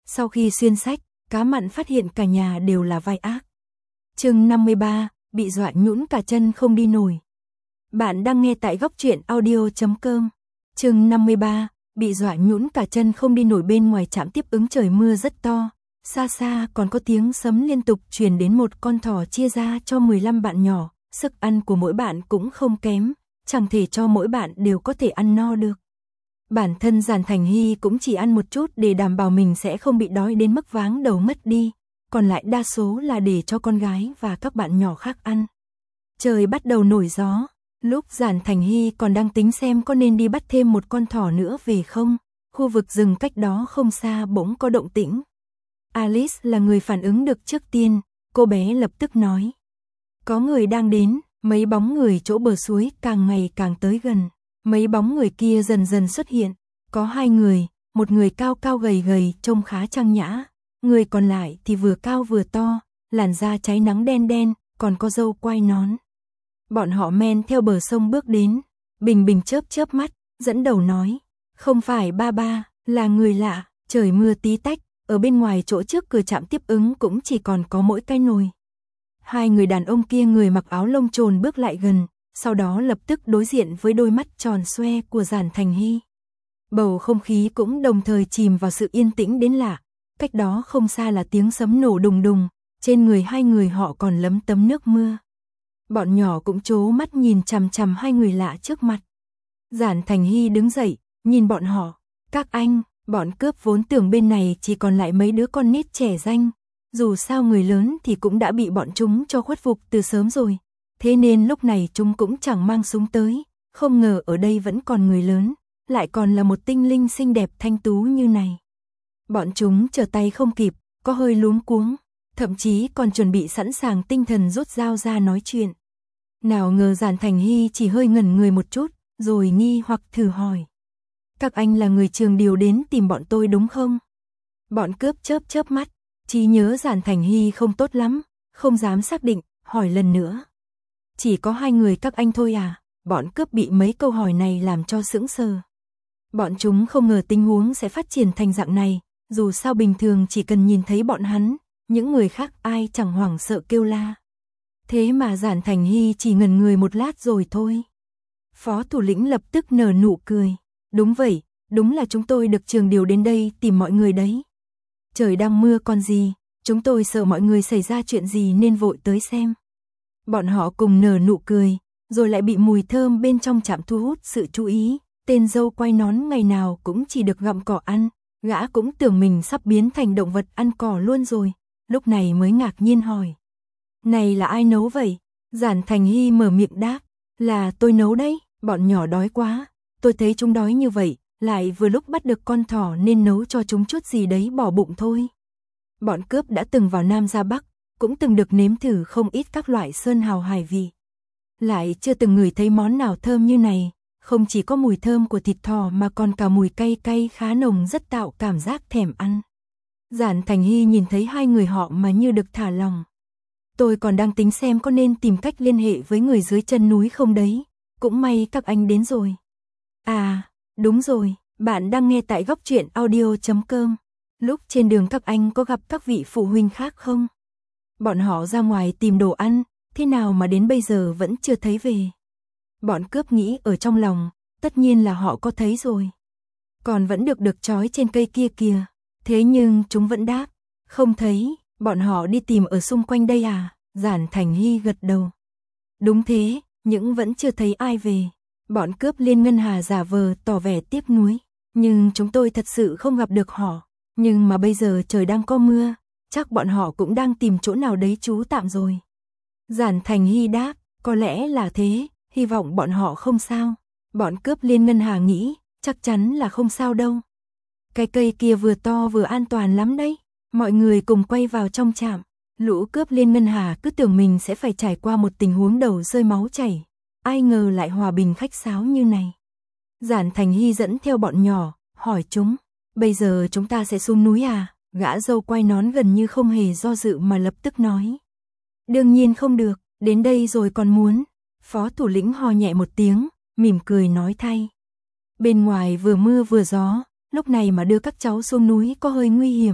Sau khi xuyên sách, Cá Mặn phát hiện cả nhà đều là vai ác. Chương 53, bị dọa nhũn cả chân không đi nổi. Bạn đang nghe tại Góc Truyện Audio.com. Chương 53, bị dọa nhũn cả chân không đi nổi. Bên ngoài trạm tiếp ứng trời mưa rất to, xa xa còn có tiếng sấm liên tục truyền đến. Một con thỏ chia ra cho 15 bạn nhỏ, sức ăn của mỗi bạn cũng không kém, chẳng thể cho mỗi bạn đều có thể ăn no được. Bản thân Giản Thành Hy cũng chỉ ăn một chút để đảm bảo mình sẽ không bị đói đến mức váng đầu mất đi, còn lại đa số là để cho con gái và các bạn nhỏ khác ăn. Trời bắt đầu nổi gió, lúc Giản Thành Hy còn đang tính xem có nên đi bắt thêm một con thỏ nữa về không, khu vực rừng cách đó không xa bỗng có động tĩnh. Alice là người phản ứng được trước tiên, cô bé lập tức nói: có người đang đến. Mấy bóng người chỗ bờ suối càng ngày càng tới gần. Mấy bóng người kia dần dần xuất hiện, có hai người, một người cao cao gầy gầy trông khá trang nhã, người còn lại thì vừa cao vừa to, làn da cháy nắng đen đen, còn có râu quai nón. Bọn họ men theo bờ sông bước đến, Bình Bình chớp chớp mắt, dẫn đầu nói: không phải ba ba, là người lạ. Trời mưa tí tách, ở bên ngoài chỗ trước cửa trạm tiếp ứng cũng chỉ còn có mỗi cái nồi. Hai người đàn ông kia người mặc áo lông trồn bước lại gần, sau đó lập tức đối diện với đôi mắt tròn xoe của Giản Thành Hy. Bầu không khí cũng đồng thời chìm vào sự yên tĩnh đến lạ, cách đó không xa là tiếng sấm nổ đùng đùng, trên người hai người họ còn lấm tấm nước mưa. Bọn nhỏ cũng trố mắt nhìn chằm chằm hai người lạ trước mặt. Giản Thành Hy đứng dậy, nhìn bọn họ: các anh, bọn cướp vốn tưởng bên này chỉ còn lại mấy đứa con nít trẻ ranh, dù sao người lớn thì cũng đã bị bọn chúng cho khuất phục từ sớm rồi. Thế nên lúc này chúng cũng chẳng mang súng tới, không ngờ ở đây vẫn còn người lớn, lại còn là một tinh linh xinh đẹp thanh tú như này. Bọn chúng trở tay không kịp, có hơi luống cuống, thậm chí còn chuẩn bị sẵn sàng tinh thần rút dao ra nói chuyện. Nào ngờ Giản Thành Hy chỉ hơi ngẩn người một chút, rồi nghi hoặc thử hỏi: các anh là người Trường điều đến tìm bọn tôi đúng không? Bọn cướp chớp chớp mắt, trí nhớ Giản Thành Hy không tốt lắm, không dám xác định, hỏi lần nữa: chỉ có hai người các anh thôi à? Bọn cướp bị mấy câu hỏi này làm cho sững sờ. Bọn chúng không ngờ tình huống sẽ phát triển thành dạng này, dù sao bình thường chỉ cần nhìn thấy bọn hắn, những người khác ai chẳng hoảng sợ kêu la. Thế mà Giản Thành Hy chỉ ngẩn người một lát rồi thôi. Phó thủ lĩnh lập tức nở nụ cười: đúng vậy, đúng là chúng tôi được Trường điều đến đây tìm mọi người đấy. Trời đang mưa còn gì, chúng tôi sợ mọi người xảy ra chuyện gì nên vội tới xem. Bọn họ cùng nở nụ cười, rồi lại bị mùi thơm bên trong trạm thu hút sự chú ý. Tên dâu quai nón ngày nào cũng chỉ được gặm cỏ ăn, gã cũng tưởng mình sắp biến thành động vật ăn cỏ luôn rồi, lúc này mới ngạc nhiên hỏi: này là ai nấu vậy? Giản Thành Hy mở miệng đáp: là tôi nấu đấy, bọn nhỏ đói quá, tôi thấy chúng đói như vậy, lại vừa lúc bắt được con thỏ nên nấu cho chúng chút gì đấy bỏ bụng thôi. Bọn cướp đã từng vào Nam ra Bắc, cũng từng được nếm thử không ít các loại sơn hào hải vị, lại chưa từng ngửi thấy món nào thơm như này, không chỉ có mùi thơm của thịt thỏ mà còn cả mùi cay cay khá nồng rất tạo cảm giác thèm ăn. Giản Thành Hy nhìn thấy hai người họ mà như được thả lòng. Tôi còn đang tính xem có nên tìm cách liên hệ với người dưới chân núi không đấy, cũng may các anh đến rồi. À, đúng rồi, bạn đang nghe tại Góc Truyện Audio.com. Lúc trên đường các anh có gặp các vị phụ huynh khác không? Bọn họ ra ngoài tìm đồ ăn, thế nào mà đến bây giờ vẫn chưa thấy về? Bọn cướp nghĩ ở trong lòng, tất nhiên là họ có thấy rồi. Còn vẫn được trói trên cây kia kìa. Thế nhưng chúng vẫn đáp: không thấy, bọn họ đi tìm ở xung quanh đây à? Giản Thành Hy gật đầu. Đúng thế, nhưng vẫn chưa thấy ai về. Bọn cướp Liên Ngân Hà giả vờ tỏ vẻ tiếc nuối. Nhưng chúng tôi thật sự không gặp được họ. Nhưng mà bây giờ trời đang có mưa, chắc bọn họ cũng đang tìm chỗ nào đấy trú tạm rồi. Giản Thành Hy đáp: có lẽ là thế, hy vọng bọn họ không sao. Bọn cướp Liên Ngân Hà nghĩ, chắc chắn là không sao đâu. Cái cây kia vừa to vừa an toàn lắm đấy. Mọi người cùng quay vào trong trạm. Lũ cướp Liên Ngân Hà cứ tưởng mình sẽ phải trải qua một tình huống đầu rơi máu chảy, ai ngờ lại hòa bình khách sáo như này. Giản Thành Hy dẫn theo bọn nhỏ, hỏi chúng: bây giờ chúng ta sẽ xuống núi à? Gã dâu quai nón gần như không hề do dự mà lập tức nói: đương nhiên không được, đến đây rồi còn muốn. Phó thủ lĩnh ho nhẹ một tiếng, mỉm cười nói thay: bên ngoài vừa mưa vừa gió, lúc này mà đưa các cháu xuống núi có hơi nguy hiểm,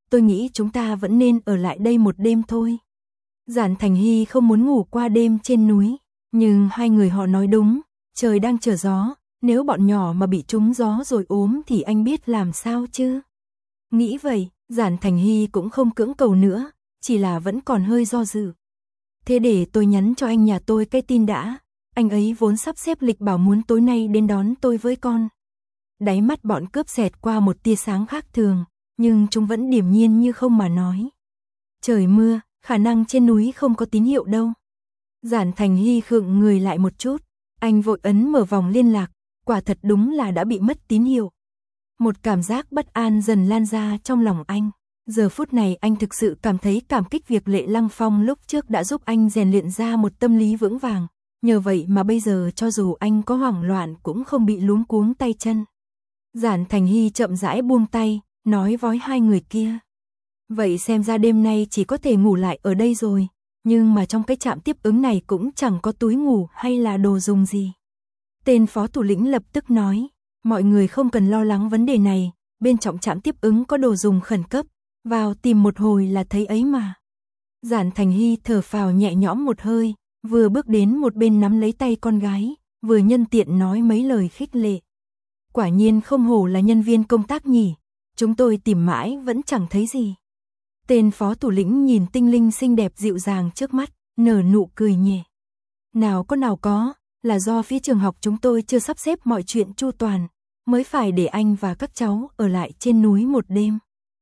tôi nghĩ chúng ta vẫn nên ở lại đây một đêm thôi. Giản Thành Hy không muốn ngủ qua đêm trên núi, nhưng hai người họ nói đúng, trời đang trở gió, nếu bọn nhỏ mà bị trúng gió rồi ốm thì anh biết làm sao chứ. Nghĩ vậy, Giản Thành Hy cũng không cưỡng cầu nữa, chỉ là vẫn còn hơi do dự. Thế để tôi nhắn cho anh nhà tôi cái tin đã, anh ấy vốn sắp xếp lịch bảo muốn tối nay đến đón tôi với con. Đáy mắt bọn cướp xẹt qua một tia sáng khác thường, nhưng chúng vẫn điềm nhiên như không mà nói. Trời mưa, khả năng trên núi không có tín hiệu đâu. Giản Thành Hy khựng người lại một chút, anh vội ấn mở vòng liên lạc, quả thật đúng là đã bị mất tín hiệu. Một cảm giác bất an dần lan ra trong lòng anh. Giờ phút này anh thực sự cảm thấy cảm kích việc Lệ Lăng Phong lúc trước đã giúp anh rèn luyện ra một tâm lý vững vàng. Nhờ vậy mà bây giờ cho dù anh có hoảng loạn cũng không bị luống cuống tay chân. Giản Thành Hy chậm rãi buông tay, nói với hai người kia. Vậy xem ra đêm nay chỉ có thể ngủ lại ở đây rồi, nhưng mà trong cái trạm tiếp ứng này cũng chẳng có túi ngủ hay là đồ dùng gì. Tên phó thủ lĩnh lập tức nói, mọi người không cần lo lắng vấn đề này, bên trong trạm tiếp ứng có đồ dùng khẩn cấp, vào tìm một hồi là thấy ấy mà. Giản Thành Hy thở phào nhẹ nhõm một hơi, vừa bước đến một bên nắm lấy tay con gái, vừa nhân tiện nói mấy lời khích lệ. Quả nhiên không hổ là nhân viên công tác nhỉ, chúng tôi tìm mãi vẫn chẳng thấy gì. Tên phó thủ lĩnh nhìn tinh linh xinh đẹp dịu dàng trước mắt, nở nụ cười nhẹ. Nào có, là do phía trường học chúng tôi chưa sắp xếp mọi chuyện chu toàn, mới phải để anh và các cháu ở lại trên núi một đêm.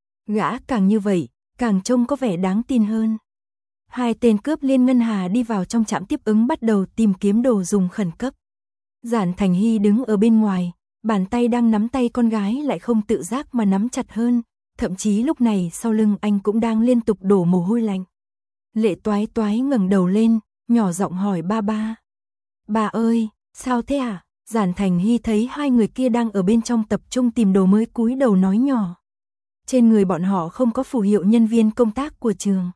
Gã càng như vậy, càng trông có vẻ đáng tin hơn. Hai tên cướp liên ngân hà đi vào trong trạm tiếp ứng bắt đầu tìm kiếm đồ dùng khẩn cấp. Giản Thành Hy đứng ở bên ngoài, bàn tay đang nắm tay con gái lại không tự giác mà nắm chặt hơn, thậm chí lúc này sau lưng anh cũng đang liên tục đổ mồ hôi lạnh. Lệ Toái Toái ngẩng đầu lên, nhỏ giọng hỏi ba ba. Bà ơi, sao thế à? Giản Thành Hy thấy hai người kia đang ở bên trong tập trung tìm đồ mới cúi đầu nói nhỏ. Trên người bọn họ không có phù hiệu nhân viên công tác của trường.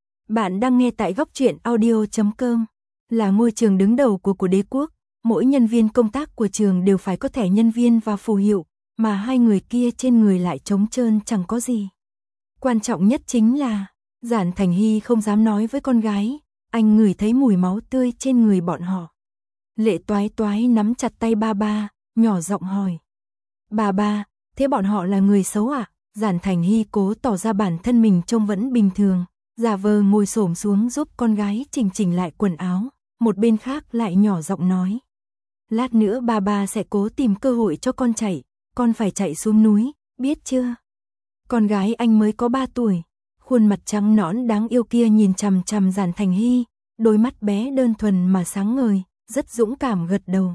Bạn đang nghe tại Góc Truyện Audio.com, là ngôi trường đứng đầu của đế quốc, mỗi nhân viên công tác của trường đều phải có thẻ nhân viên và phù hiệu, mà hai người kia trên người lại trống trơn chẳng có gì. Quan trọng nhất chính là, Giản Thành Hy không dám nói với con gái, anh ngửi thấy mùi máu tươi trên người bọn họ. Lệ Toái Toái nắm chặt tay ba ba, nhỏ giọng hỏi. Ba, thế bọn họ là người xấu à? Giản Thành Hy cố tỏ ra bản thân mình trông vẫn bình thường, giả vờ ngồi xổm xuống giúp con gái chỉnh lại quần áo, một bên khác lại nhỏ giọng nói. Lát nữa ba sẽ cố tìm cơ hội cho con chạy, con phải chạy xuống núi, biết chưa? Con gái anh mới có 3 tuổi, khuôn mặt trắng nõn đáng yêu kia nhìn chằm chằm Giản Thành Hy, đôi mắt bé đơn thuần mà sáng ngời, rất dũng cảm gật đầu.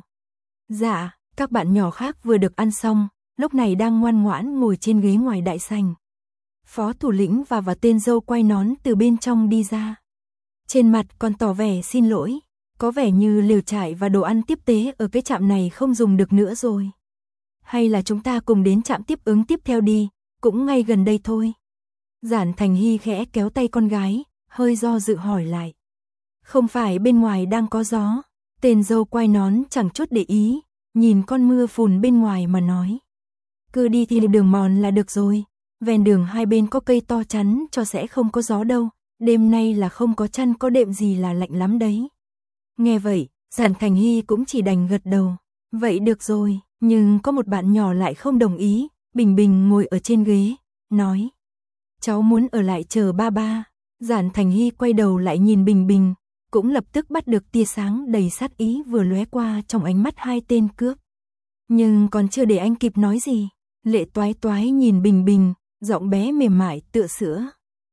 Dạ, các bạn nhỏ khác vừa được ăn xong, lúc này đang ngoan ngoãn ngồi trên ghế ngoài đại sảnh. Phó thủ lĩnh và tên dâu quay nón từ bên trong đi ra. Trên mặt còn tỏ vẻ xin lỗi, có vẻ như lều trại và đồ ăn tiếp tế ở cái trạm này không dùng được nữa rồi. Hay là chúng ta cùng đến trạm tiếp ứng tiếp theo đi, cũng ngay gần đây thôi. Giản Thành Hy khẽ kéo tay con gái, hơi do dự hỏi lại. Không phải bên ngoài đang có gió, tên dâu quay nón chẳng chút để ý, nhìn con mưa phùn bên ngoài mà nói. Cứ đi thì đường mòn là được rồi, ven đường hai bên có cây to chắn cho sẽ không có gió đâu, đêm nay là không có chăn có đệm gì là lạnh lắm đấy. Nghe vậy, Giản Thành Hy cũng chỉ đành gật đầu, vậy được rồi, nhưng có một bạn nhỏ lại không đồng ý, Bình Bình ngồi ở trên ghế, nói. Cháu muốn ở lại chờ ba. Giản Thành Hy quay đầu lại nhìn Bình Bình, cũng lập tức bắt được tia sáng đầy sát ý vừa lóe qua trong ánh mắt hai tên cướp. Nhưng còn chưa để anh kịp nói gì, Lệ Toái Toái nhìn Bình Bình, giọng bé mềm mại tựa sữa.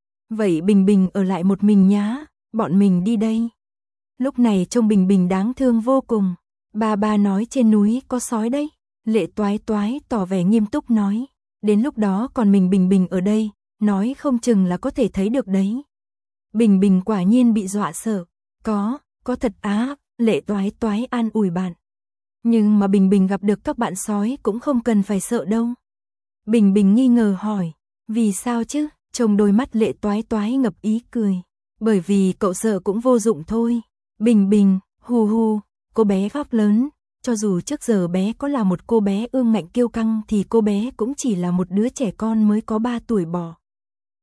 Vậy Bình Bình ở lại một mình nhá, bọn mình đi đây. Lúc này trông Bình Bình đáng thương vô cùng. Ba nói trên núi có sói đấy. Lệ Toái Toái tỏ vẻ nghiêm túc nói. Đến lúc đó còn mình Bình Bình ở đây, nói không chừng là có thể thấy được đấy. Bình Bình quả nhiên bị dọa sợ. Có thật á, Lệ Toái Toái an ủi bạn. Nhưng mà Bình Bình gặp được các bạn sói cũng không cần phải sợ đâu. Bình Bình nghi ngờ hỏi, vì sao chứ? Trông đôi mắt Lệ Toái Toái ngập ý cười. Bởi vì cậu sợ cũng vô dụng thôi. Bình Bình, hu, cô bé khóc lớn. Cho dù trước giờ bé có là một cô bé ương ngạnh kiêu căng thì cô bé cũng chỉ là một đứa trẻ con mới có 3 tuổi bỏ.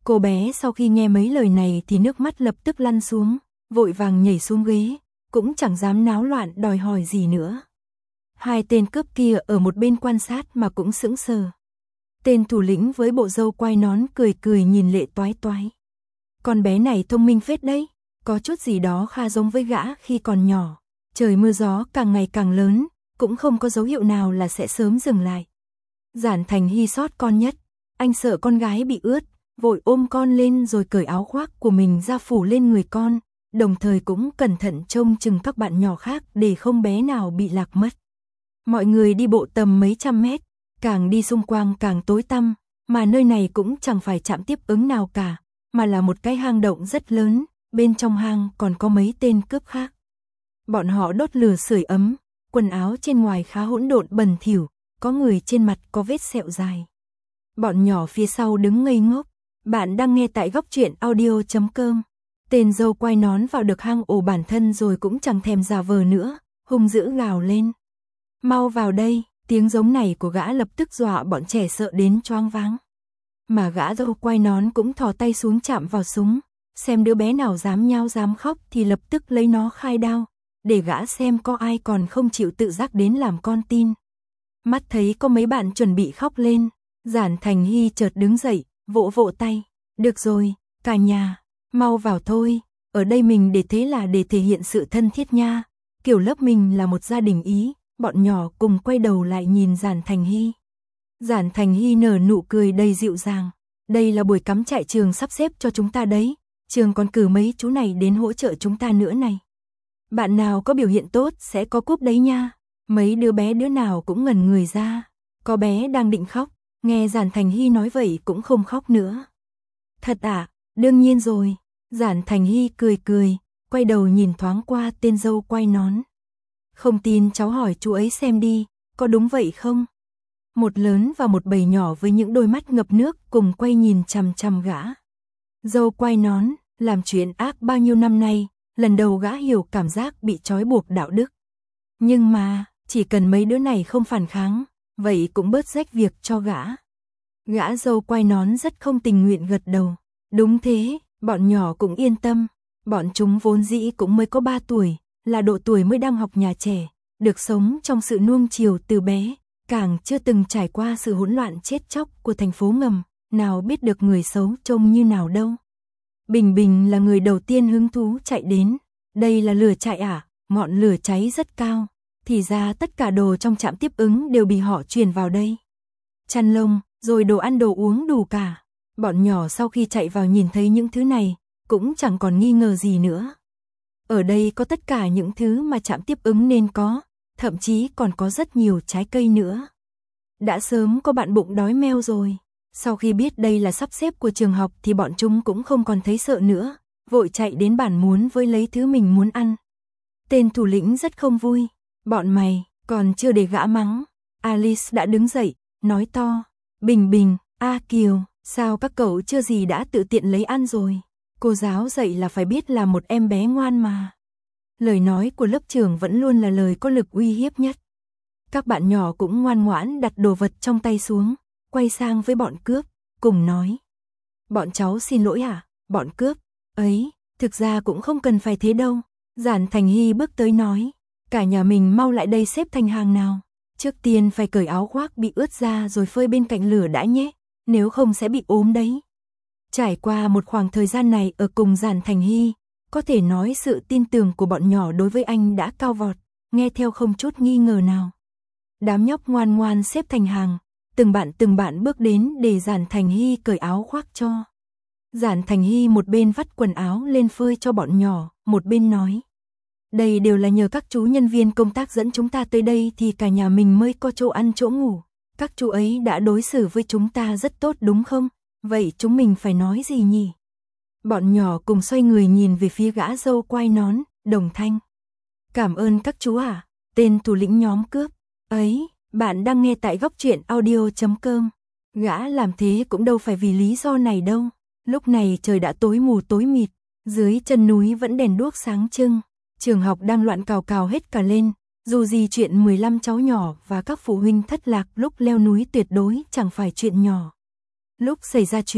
Cô bé sau khi nghe mấy lời này thì nước mắt lập tức lăn xuống, vội vàng nhảy xuống ghế, cũng chẳng dám náo loạn đòi hỏi gì nữa. Hai tên cướp kia ở một bên quan sát mà cũng sững sờ. Tên thủ lĩnh với bộ râu quai nón cười cười nhìn Lệ Toái Toái. Con bé này thông minh phết đấy, có chút gì đó khá giống với gã khi còn nhỏ. Trời mưa gió càng ngày càng lớn, cũng không có dấu hiệu nào là sẽ sớm dừng lại. Giản Thành Hy sót con nhất, anh sợ con gái bị ướt, vội ôm con lên rồi cởi áo khoác của mình ra phủ lên người con, đồng thời cũng cẩn thận trông chừng các bạn nhỏ khác để không bé nào bị lạc mất. Mọi người đi bộ tầm mấy trăm mét, càng đi xung quanh càng tối tăm, mà nơi này cũng chẳng phải trạm tiếp ứng nào cả, mà là một cái hang động rất lớn, bên trong hang còn có mấy tên cướp khác. Bọn họ đốt lửa sưởi ấm, quần áo trên ngoài khá hỗn độn bẩn thỉu, có người trên mặt có vết sẹo dài. Bọn nhỏ phía sau đứng ngây ngốc. Bạn đang nghe tại goctruyện.audio.com. Tên dâu quai nón vào được hang ổ bản thân rồi cũng chẳng thèm giả vờ nữa, hung dữ gào lên. Mau vào đây, tiếng giống này của gã lập tức dọa bọn trẻ sợ đến choáng váng. Mà gã dâu quai nón cũng thò tay xuống chạm vào súng, xem đứa bé nào dám nhao dám khóc thì lập tức lấy nó khai đao, để gã xem có ai còn không chịu tự giác đến làm con tin. Mắt thấy có mấy bạn chuẩn bị khóc lên, Giản Thành Hy chợt đứng dậy, vỗ vỗ tay. Được rồi, cả nhà, mau vào thôi, ở đây mình để thế là để thể hiện sự thân thiết nha. Kiểu lớp mình là một gia đình ý, bọn nhỏ cùng quay đầu lại nhìn Giản Thành Hy. Giản Thành Hy nở nụ cười đầy dịu dàng. Đây là buổi cắm trại trường sắp xếp cho chúng ta đấy, trường còn cử mấy chú này đến hỗ trợ chúng ta nữa này. Bạn nào có biểu hiện tốt sẽ có cúp đấy nha. Mấy đứa bé đứa nào cũng ngẩn người ra, có bé đang định khóc, nghe Giản Thành Hy nói vậy cũng không khóc nữa. Thật à, đương nhiên rồi. Giản Thành Hy cười cười, quay đầu nhìn thoáng qua tên dâu quai nón. Không tin cháu hỏi chú ấy xem đi, có đúng vậy không? Một lớn và một bầy nhỏ với những đôi mắt ngập nước cùng quay nhìn chằm chằm gã. Dâu quai nón, làm chuyện ác bao nhiêu năm nay, lần đầu gã hiểu cảm giác bị trói buộc đạo đức. Nhưng mà, chỉ cần mấy đứa này không phản kháng, vậy cũng bớt rách việc cho gã. Gã dâu quai nón rất không tình nguyện gật đầu. Đúng thế, bọn nhỏ cũng yên tâm. Bọn chúng vốn dĩ cũng mới có 3 tuổi, là độ tuổi mới đang học nhà trẻ, được sống trong sự nuông chiều từ bé, càng chưa từng trải qua sự hỗn loạn chết chóc của thành phố ngầm, nào biết được người xấu trông như nào đâu. Bình Bình là người đầu tiên hứng thú chạy đến. Đây là lửa trại à? Ngọn lửa cháy rất cao. Thì ra tất cả đồ trong trạm tiếp ứng đều bị họ truyền vào đây. Chăn lông, rồi đồ ăn đồ uống đủ cả. Bọn nhỏ sau khi chạy vào nhìn thấy những thứ này, cũng chẳng còn nghi ngờ gì nữa. Ở đây có tất cả những thứ mà trạm tiếp ứng nên có, thậm chí còn có rất nhiều trái cây nữa. Đã sớm có bạn bụng đói meo rồi. Sau khi biết đây là sắp xếp của trường học thì bọn chúng cũng không còn thấy sợ nữa, vội chạy đến bản muốn với lấy thứ mình muốn ăn. Tên thủ lĩnh rất không vui. Bọn mày, còn chưa để gã mắng. Alice đã đứng dậy, nói to. Bình Bình, A Kiều, sao các cậu chưa gì đã tự tiện lấy ăn rồi. Cô giáo dạy là phải biết là một em bé ngoan mà. Lời nói của lớp trưởng vẫn luôn là lời có lực uy hiếp nhất. Các bạn nhỏ cũng ngoan ngoãn đặt đồ vật trong tay xuống, quay sang với bọn cướp, cùng nói. Bọn cháu xin lỗi hả, bọn cướp, ấy, thực ra cũng không cần phải thế đâu. Giản Thành Hy bước tới nói, cả nhà mình mau lại đây xếp thành hàng nào. Trước tiên phải cởi áo khoác bị ướt ra rồi phơi bên cạnh lửa đã nhé, nếu không sẽ bị ốm đấy. Trải qua một khoảng thời gian này ở cùng Giản Thành Hy, có thể nói sự tin tưởng của bọn nhỏ đối với anh đã cao vọt, nghe theo không chút nghi ngờ nào. Đám nhóc ngoan ngoan xếp thành hàng, từng bạn bước đến để Giản Thành Hy cởi áo khoác cho. Giản Thành Hy một bên vắt quần áo lên phơi cho bọn nhỏ, một bên nói. Đây đều là nhờ các chú nhân viên công tác dẫn chúng ta tới đây thì cả nhà mình mới có chỗ ăn chỗ ngủ. Các chú ấy đã đối xử với chúng ta rất tốt đúng không? Vậy chúng mình phải nói gì nhỉ? Bọn nhỏ cùng xoay người nhìn về phía gã dâu quai nón, đồng thanh. Cảm ơn các chú à, tên thủ lĩnh nhóm cướp. Ấy, bạn đang nghe tại goctruyện.audio.com. Gã làm thế cũng đâu phải vì lý do này đâu. Lúc này trời đã tối mù tối mịt, dưới chân núi vẫn đèn đuốc sáng trưng. Trường học đang loạn cào cào hết cả lên, dù gì chuyện 15 cháu nhỏ và các phụ huynh thất lạc lúc leo núi tuyệt đối chẳng phải chuyện nhỏ. Lúc xảy ra chuyện,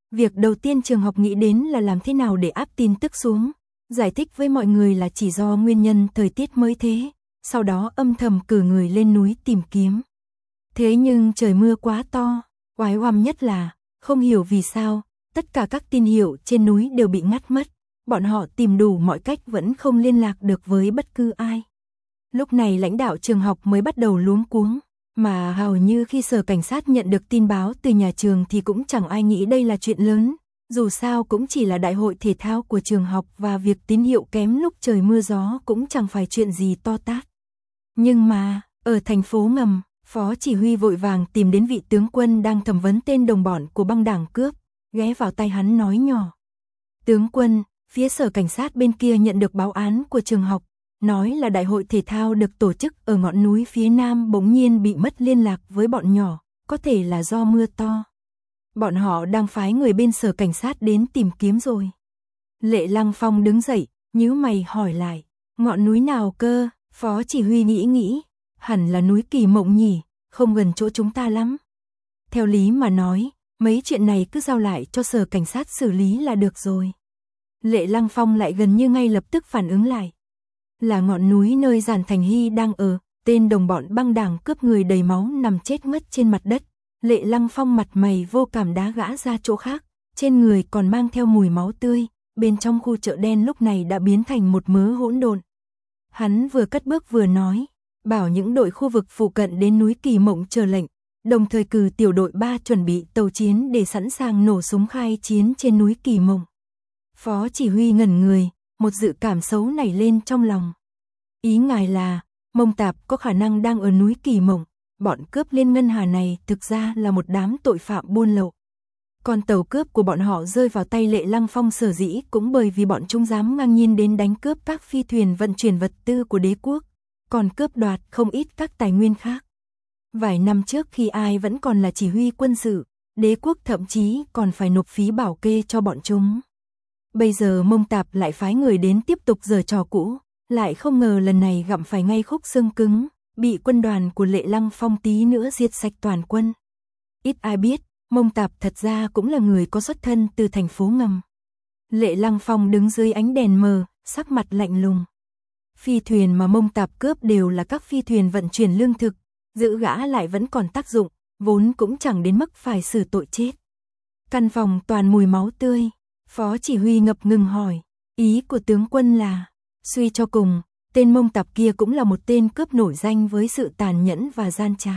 Việc đầu tiên trường học nghĩ đến là làm thế nào để áp tin tức xuống, giải thích với mọi người là chỉ do nguyên nhân thời tiết mới thế, sau đó âm thầm cử người lên núi tìm kiếm. Thế nhưng trời mưa quá to, oái oăm nhất là, không hiểu vì sao, tất cả các tín hiệu trên núi đều bị ngắt mất, bọn họ tìm đủ mọi cách vẫn không liên lạc được với bất cứ ai. Lúc này lãnh đạo trường học mới bắt đầu luống cuống, mà hầu như khi sở cảnh sát nhận được tin báo từ nhà trường thì cũng chẳng ai nghĩ đây là chuyện lớn, dù sao cũng chỉ là đại hội thể thao của trường học và việc tín hiệu kém lúc trời mưa gió cũng chẳng phải chuyện gì to tát. Nhưng mà, ở thành phố ngầm, phó chỉ huy vội vàng tìm đến vị tướng quân đang thẩm vấn tên đồng bọn của băng đảng cướp, ghé vào tai hắn nói nhỏ. Tướng quân, phía sở cảnh sát bên kia nhận được báo án của trường học, nói là đại hội thể thao được tổ chức ở ngọn núi phía nam bỗng nhiên bị mất liên lạc với bọn nhỏ, có thể là do mưa to. Bọn họ đang phái người bên sở cảnh sát đến tìm kiếm rồi. Lệ Lăng Phong đứng dậy, nhíu mày hỏi lại, ngọn núi nào cơ? Phó chỉ huy nghĩ, hẳn là núi Kỳ Mộng nhỉ, không gần chỗ chúng ta lắm. Theo lý mà nói, mấy chuyện này cứ giao lại cho sở cảnh sát xử lý là được rồi. Lệ Lăng Phong lại gần như ngay lập tức phản ứng lại. Là ngọn núi nơi Giản Thành Hy đang ở, tên đồng bọn băng đảng cướp người đầy máu nằm chết ngất trên mặt đất. Lệ Lăng Phong mặt mày vô cảm đá gã ra chỗ khác, trên người còn mang theo mùi máu tươi, bên trong khu chợ đen lúc này đã biến thành một mớ hỗn độn. Hắn vừa cất bước vừa nói, bảo những đội khu vực phụ cận đến núi Kỳ Mộng chờ lệnh, đồng thời cử tiểu đội 3 chuẩn bị tàu chiến để sẵn sàng nổ súng khai chiến trên núi Kỳ Mộng. Phó chỉ huy ngẩn người, một dự cảm xấu nảy lên trong lòng. Ý ngài là, Mông Tạp có khả năng đang ở núi Kỳ Mộng, bọn cướp liên ngân hà này thực ra là một đám tội phạm buôn lậu. Còn tàu cướp của bọn họ rơi vào tay Lệ Lăng Phong sở dĩ cũng bởi vì bọn chúng dám ngang nhiên đến đánh cướp các phi thuyền vận chuyển vật tư của đế quốc, còn cướp đoạt không ít các tài nguyên khác. Vài năm trước khi ai vẫn còn là chỉ huy quân sự, đế quốc thậm chí còn phải nộp phí bảo kê cho bọn chúng. Bây giờ Mông Tạp lại phái người đến tiếp tục giở trò cũ, lại không ngờ lần này gặm phải ngay khúc xương cứng, bị quân đoàn của Lệ Lăng Phong tí nữa diệt sạch toàn quân. Ít ai biết, Mông Tạp thật ra cũng là người có xuất thân từ thành phố ngầm. Lệ Lăng Phong đứng dưới ánh đèn mờ, sắc mặt lạnh lùng. Phi thuyền mà Mông Tạp cướp đều là các phi thuyền vận chuyển lương thực, giữ gã lại vẫn còn tác dụng, vốn cũng chẳng đến mức phải xử tội chết. Căn phòng toàn mùi máu tươi, phó chỉ huy ngập ngừng hỏi, ý của tướng quân là, suy cho cùng, tên Mông Tạp kia cũng là một tên cướp nổi danh với sự tàn nhẫn và gian trá.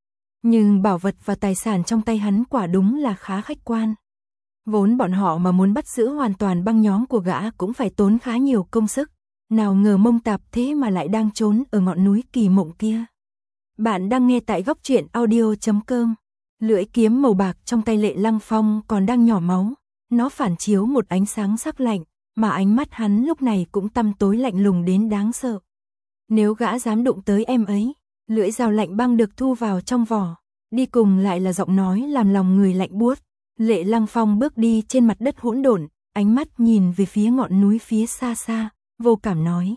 Nhưng bảo vật và tài sản trong tay hắn quả đúng là khá khách quan. Vốn bọn họ mà muốn bắt giữ hoàn toàn băng nhóm của gã cũng phải tốn khá nhiều công sức. Nào ngờ Mông Tạp thế mà lại đang trốn ở ngọn núi Kỳ Mộng kia. Bạn đang nghe tại góc truyện audio.com. Lưỡi kiếm màu bạc trong tay Lệ Lăng Phong còn đang nhỏ máu. Nó phản chiếu một ánh sáng sắc lạnh, mà ánh mắt hắn lúc này cũng tăm tối lạnh lùng đến đáng sợ. Nếu gã dám đụng tới em ấy, lưỡi dao lạnh băng được thu vào trong vỏ, đi cùng lại là giọng nói làm lòng người lạnh buốt. Lệ Lăng Phong bước đi trên mặt đất hỗn độn, ánh mắt nhìn về phía ngọn núi phía xa xa, vô cảm nói.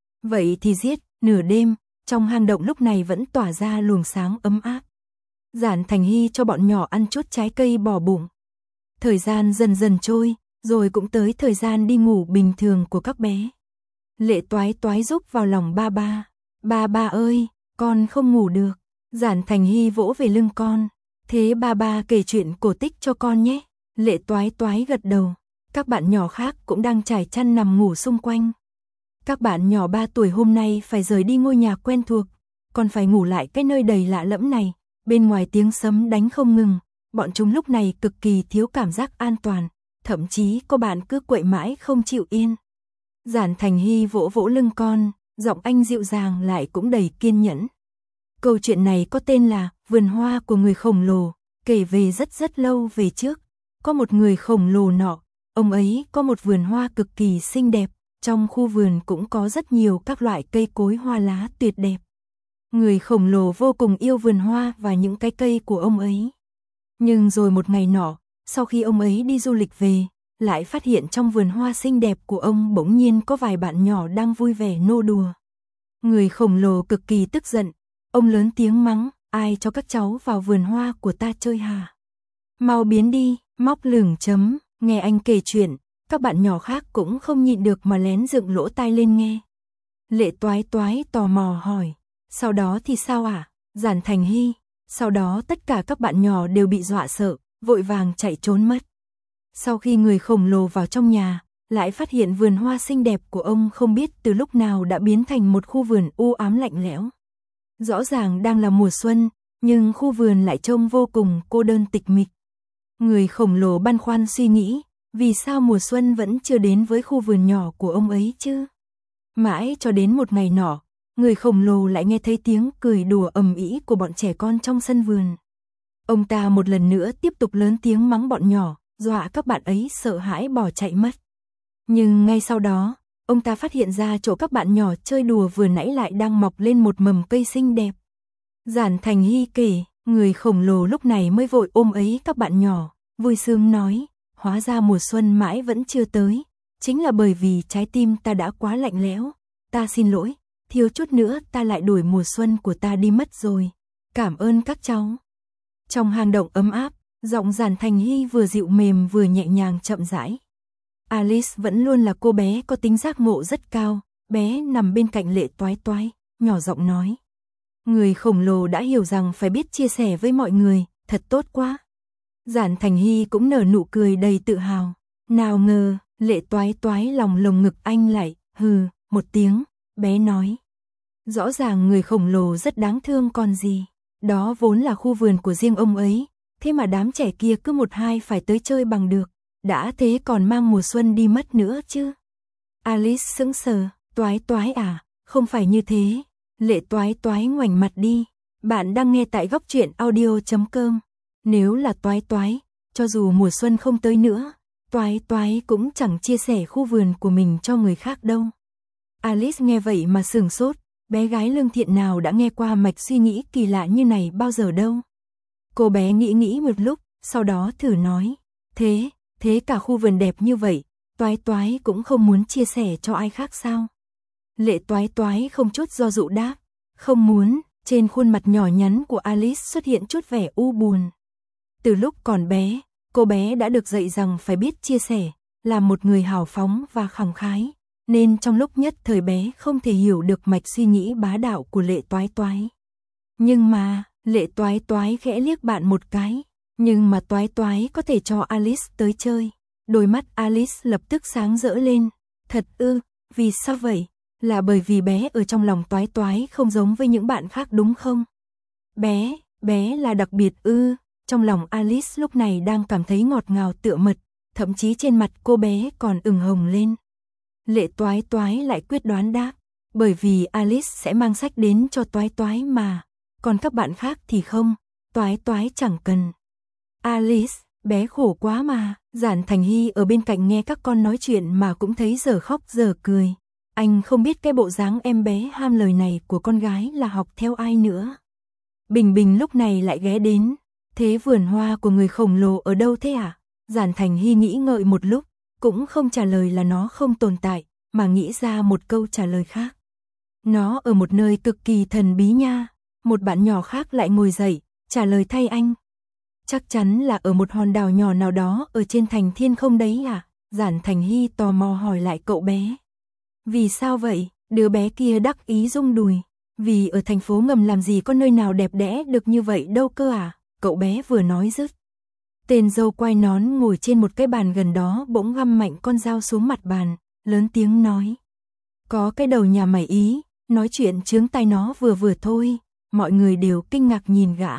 Vậy thì giết, nửa đêm, trong hang động lúc này vẫn tỏa ra luồng sáng ấm áp. Giản Thành Hy cho bọn nhỏ ăn chút trái cây bỏ bụng. Thời gian dần dần trôi, rồi cũng tới thời gian đi ngủ bình thường của các bé. Lệ Toái Toái rúc vào lòng ba ba. Ba ba ơi, con không ngủ được. Giản Thành Hy vỗ về lưng con. Thế ba ba kể chuyện cổ tích cho con nhé. Lệ Toái Toái gật đầu. Các bạn nhỏ khác cũng đang trải chăn nằm ngủ xung quanh. Các bạn nhỏ 3 tuổi hôm nay phải rời đi ngôi nhà quen thuộc, còn phải ngủ lại cái nơi đầy lạ lẫm này. Bên ngoài tiếng sấm đánh không ngừng, bọn chúng lúc này cực kỳ thiếu cảm giác an toàn, thậm chí có bạn cứ quậy mãi không chịu yên. Giản Thành Hy vỗ vỗ lưng con, giọng anh dịu dàng lại cũng đầy kiên nhẫn. Câu chuyện này có tên là Vườn Hoa của Người Khổng Lồ, kể về rất lâu về trước. Có một người khổng lồ nọ, ông ấy có một vườn hoa cực kỳ xinh đẹp, trong khu vườn cũng có rất nhiều các loại cây cối hoa lá tuyệt đẹp. Người khổng lồ vô cùng yêu vườn hoa và những cái cây của ông ấy. Nhưng rồi một ngày nọ, sau khi ông ấy đi du lịch về, lại phát hiện trong vườn hoa xinh đẹp của ông bỗng nhiên có vài bạn nhỏ đang vui vẻ nô đùa. Người khổng lồ cực kỳ tức giận, ông lớn tiếng mắng, ai cho các cháu vào vườn hoa của ta chơi hả? Mau biến đi, Móc lửng chấm, nghe anh kể chuyện, các bạn nhỏ khác cũng không nhịn được mà lén dựng lỗ tai lên nghe. Lệ Toái Toái tò mò hỏi, sau đó thì sao ạ? Giản Thành Hy, sau đó tất cả các bạn nhỏ đều bị dọa sợ, vội vàng chạy trốn mất. Sau khi người khổng lồ vào trong nhà, lại phát hiện vườn hoa xinh đẹp của ông không biết từ lúc nào đã biến thành một khu vườn u ám lạnh lẽo. Rõ ràng đang là mùa xuân, nhưng khu vườn lại trông vô cùng cô đơn tịch mịch. Người khổng lồ băn khoăn suy nghĩ, vì sao mùa xuân vẫn chưa đến với khu vườn nhỏ của ông ấy chứ? Mãi cho đến một ngày nọ, người khổng lồ lại nghe thấy tiếng cười đùa ầm ĩ của bọn trẻ con trong sân vườn. Ông ta một lần nữa tiếp tục lớn tiếng mắng bọn nhỏ, dọa các bạn ấy sợ hãi bỏ chạy mất. Nhưng ngay sau đó, ông ta phát hiện ra chỗ các bạn nhỏ chơi đùa vừa nãy lại đang mọc lên một mầm cây xinh đẹp. Giản Thành Hy kể, người khổng lồ lúc này mới vội ôm ấy các bạn nhỏ, vui sướng nói, hóa ra mùa xuân mãi vẫn chưa tới, chính là bởi vì trái tim ta đã quá lạnh lẽo, ta xin lỗi, thiếu chút nữa ta lại đuổi mùa xuân của ta đi mất rồi, cảm ơn các cháu. Trong hang động ấm áp, giọng Giản Thành Hy vừa dịu mềm vừa nhẹ nhàng chậm rãi. Alice vẫn luôn là cô bé có tính giác ngộ rất cao, bé nằm bên cạnh Lệ Toái Toái, nhỏ giọng nói. Người khổng lồ đã hiểu rằng phải biết chia sẻ với mọi người, thật tốt quá. Giản Thành Hy cũng nở nụ cười đầy tự hào. Nào ngờ, Lệ Toái Toái lòng lồng ngực anh lại, hừ, một tiếng, bé nói. Rõ ràng người khổng lồ rất đáng thương còn gì. Đó vốn là khu vườn của riêng ông ấy, thế mà đám trẻ kia cứ một hai phải tới chơi bằng được. Đã thế còn mang mùa xuân đi mất nữa chứ. Alice sững sờ, Toái Toái à, không phải như thế. Lệ Toái Toái ngoảnh mặt đi. Bạn đang nghe tại góc truyện audio.com. Nếu là Toái Toái, cho dù mùa xuân không tới nữa, Toái Toái cũng chẳng chia sẻ khu vườn của mình cho người khác đâu. Alice nghe vậy mà sửng sốt, bé gái lương thiện nào đã nghe qua mạch suy nghĩ kỳ lạ như này bao giờ đâu. Cô bé nghĩ một lúc, sau đó thử nói, thế cả khu vườn đẹp như vậy, Toái Toái cũng không muốn chia sẻ cho ai khác sao? Lệ Toái Toái không chút do dự đáp, không muốn. Trên khuôn mặt nhỏ nhắn của Alice xuất hiện chút vẻ u buồn. Từ lúc còn bé, cô bé đã được dạy rằng phải biết chia sẻ, là một người hào phóng và khẳng khái, nên trong lúc nhất thời bé không thể hiểu được mạch suy nghĩ bá đạo của Lệ Toái Toái. Nhưng mà, Lệ Toái Toái khẽ liếc bạn một cái, nhưng mà Toái Toái có thể cho Alice tới chơi. Đôi mắt Alice lập tức sáng rỡ lên. Thật ư, vì sao vậy? Là bởi vì bé ở trong lòng Toái Toái không giống với những bạn khác đúng không? Bé là đặc biệt ư? Trong lòng Alice lúc này đang cảm thấy ngọt ngào tựa mật, thậm chí trên mặt cô bé còn ửng hồng lên. Lệ Toái Toái lại quyết đoán đáp, bởi vì Alice sẽ mang sách đến cho Toái Toái mà, còn các bạn khác thì không, Toái Toái chẳng cần. Alice, bé khổ quá mà. Giản Thành Hy ở bên cạnh nghe các con nói chuyện mà cũng thấy giờ khóc giờ cười. Anh không biết cái bộ dáng em bé ham lời này của con gái là học theo ai nữa. Bình Bình lúc này lại ghé đến. Thế vườn hoa của người khổng lồ ở đâu thế à? Giản Thành Hy nghĩ ngợi một lúc, cũng không trả lời là nó không tồn tại, mà nghĩ ra một câu trả lời khác. Nó ở một nơi cực kỳ thần bí nha. Một bạn nhỏ khác lại ngồi dậy, trả lời thay anh. Chắc chắn là ở một hòn đảo nhỏ nào đó ở trên thành thiên không đấy à? Giản Thành Hy tò mò hỏi lại cậu bé. Vì sao vậy? Đứa bé kia đắc ý rung đùi. Vì ở thành phố ngầm làm gì có nơi nào đẹp đẽ được như vậy đâu cơ à? Cậu bé vừa nói dứt. Tên dâu quai nón ngồi trên một cái bàn gần đó bỗng găm mạnh con dao xuống mặt bàn, lớn tiếng nói. Có cái đầu nhà mày ý, nói chuyện chướng tai nó vừa thôi, mọi người đều kinh ngạc nhìn gã.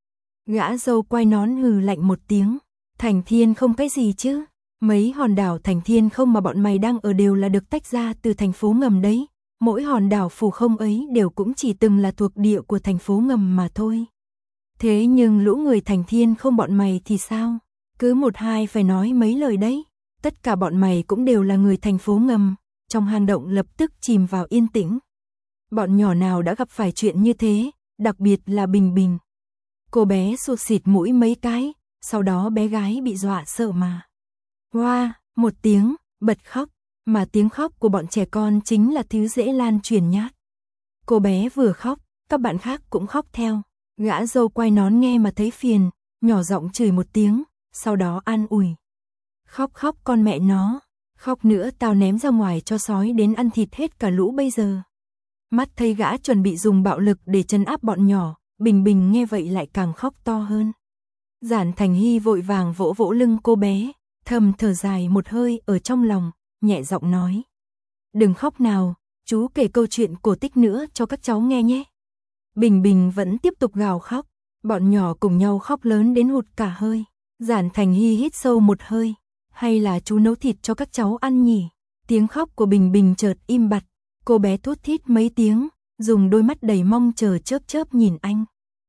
Gã dâu quai nón hừ lạnh một tiếng, thành thiên không cái gì chứ, mấy hòn đảo thành thiên không mà bọn mày đang ở đều là được tách ra từ thành phố ngầm đấy, mỗi hòn đảo phù không ấy đều cũng chỉ từng là thuộc địa của thành phố ngầm mà thôi. Thế nhưng lũ người thành thiên không bọn mày thì sao? Cứ một hai phải nói mấy lời đấy, tất cả bọn mày cũng đều là người thành phố ngầm. Trong hang động lập tức chìm vào yên tĩnh. Bọn nhỏ nào đã gặp phải chuyện như thế, đặc biệt là Bình Bình. Cô bé sụt xịt mũi mấy cái, sau đó bé gái bị dọa sợ mà. Hoa, một tiếng, bật khóc, mà tiếng khóc của bọn trẻ con chính là thứ dễ lan truyền nhát. Cô bé vừa khóc, các bạn khác cũng khóc theo. Gã dâu quai nón nghe mà thấy phiền, nhỏ giọng chửi một tiếng, sau đó an ủi. Khóc khóc con mẹ nó, khóc nữa tao ném ra ngoài cho sói đến ăn thịt hết cả lũ bây giờ. Mắt thấy gã chuẩn bị dùng bạo lực để trấn áp bọn nhỏ, Bình Bình nghe vậy lại càng khóc to hơn. Giản Thành Hy vội vàng vỗ vỗ lưng cô bé, thầm thở dài một hơi ở trong lòng, nhẹ giọng nói. Đừng khóc nào, chú kể câu chuyện cổ tích nữa cho các cháu nghe nhé. Bình Bình vẫn tiếp tục gào khóc, bọn nhỏ cùng nhau khóc lớn đến hụt cả hơi. Giản Thành Hy hít sâu một hơi, hay là chú nấu thịt cho các cháu ăn nhỉ? Tiếng khóc của Bình Bình chợt im bặt, cô bé thút thít mấy tiếng, dùng đôi mắt đầy mong chờ chớp chớp nhìn anh.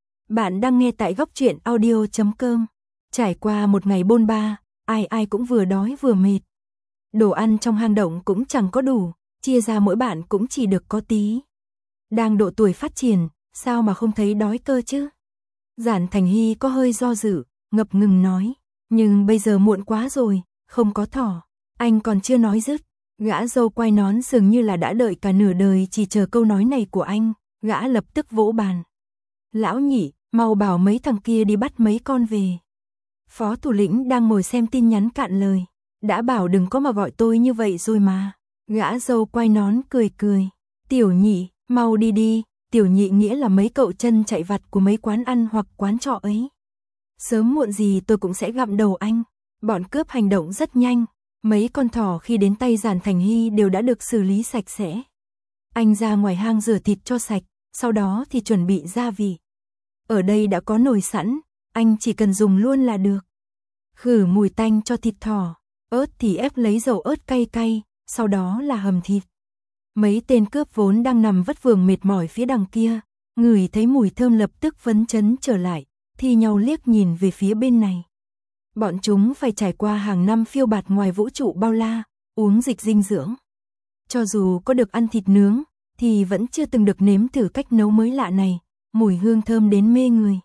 Bạn đang nghe tại góc truyện audio.com. Trải qua một ngày bôn ba, ai cũng vừa đói vừa mệt. Đồ ăn trong hang động cũng chẳng có đủ, chia ra mỗi bạn cũng chỉ được có tí. Đang độ tuổi phát triển, sao mà không thấy đói cơ chứ? Giản Thành Hy có hơi do dự, ngập ngừng nói. Nhưng bây giờ muộn quá rồi, không có thỏ. Anh còn chưa nói dứt. Gã dâu quai nón dường như là đã đợi cả nửa đời chỉ chờ câu nói này của anh. Gã lập tức vỗ bàn. Lão nhị, mau bảo mấy thằng kia đi bắt mấy con về. Phó thủ lĩnh đang ngồi xem tin nhắn cạn lời. Đã bảo đừng có mà gọi tôi như vậy rồi mà. Gã dâu quai nón cười cười. Tiểu nhị, mau đi đi. Tiểu nhị nghĩa là mấy cậu chân chạy vặt của mấy quán ăn hoặc quán trọ ấy. Sớm muộn gì tôi cũng sẽ gặm đầu anh. Bọn cướp hành động rất nhanh. Mấy con thỏ khi đến tay Giản Thành Hy đều đã được xử lý sạch sẽ. Anh ra ngoài hang rửa thịt cho sạch, sau đó thì chuẩn bị gia vị. Ở đây đã có nồi sẵn, anh chỉ cần dùng luôn là được. Khử mùi tanh cho thịt thỏ, ớt thì ép lấy dầu ớt cay cay, sau đó là hầm thịt. Mấy tên cướp vốn đang nằm vất vưởng mệt mỏi phía đằng kia, ngửi thấy mùi thơm lập tức phấn chấn trở lại, thi nhau liếc nhìn về phía bên này. Bọn chúng phải trải qua hàng năm phiêu bạt ngoài vũ trụ bao la, uống dịch dinh dưỡng. Cho dù có được ăn thịt nướng, thì vẫn chưa từng được nếm thử cách nấu mới lạ này, mùi hương thơm đến mê người.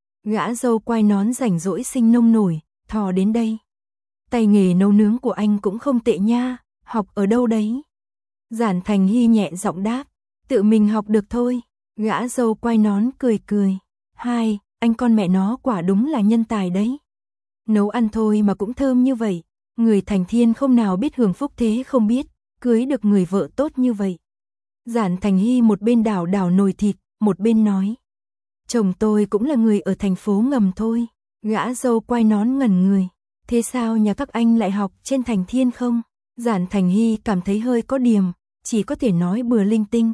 Gã dâu quai nón rảnh rỗi sinh nông nổi, thò đến đây. Tay nghề nấu nướng của anh cũng không tệ nha, học ở đâu đấy? Giản Thành Hy nhẹ giọng đáp, tự mình học được thôi. Gã dâu quai nón cười cười. Hai, anh con mẹ nó quả đúng là nhân tài đấy. Nấu ăn thôi mà cũng thơm như vậy, người thành thiên không nào biết hưởng phúc thế không biết, cưới được người vợ tốt như vậy. Giản Thành Hy một bên đảo đảo nồi thịt, một bên nói. Chồng tôi cũng là người ở thành phố ngầm thôi. Gã dâu quai nón ngẩn người. Thế sao nhà các anh lại học trên thành thiên không? Giản Thành Hy cảm thấy hơi có điềm, chỉ có thể nói bừa linh tinh.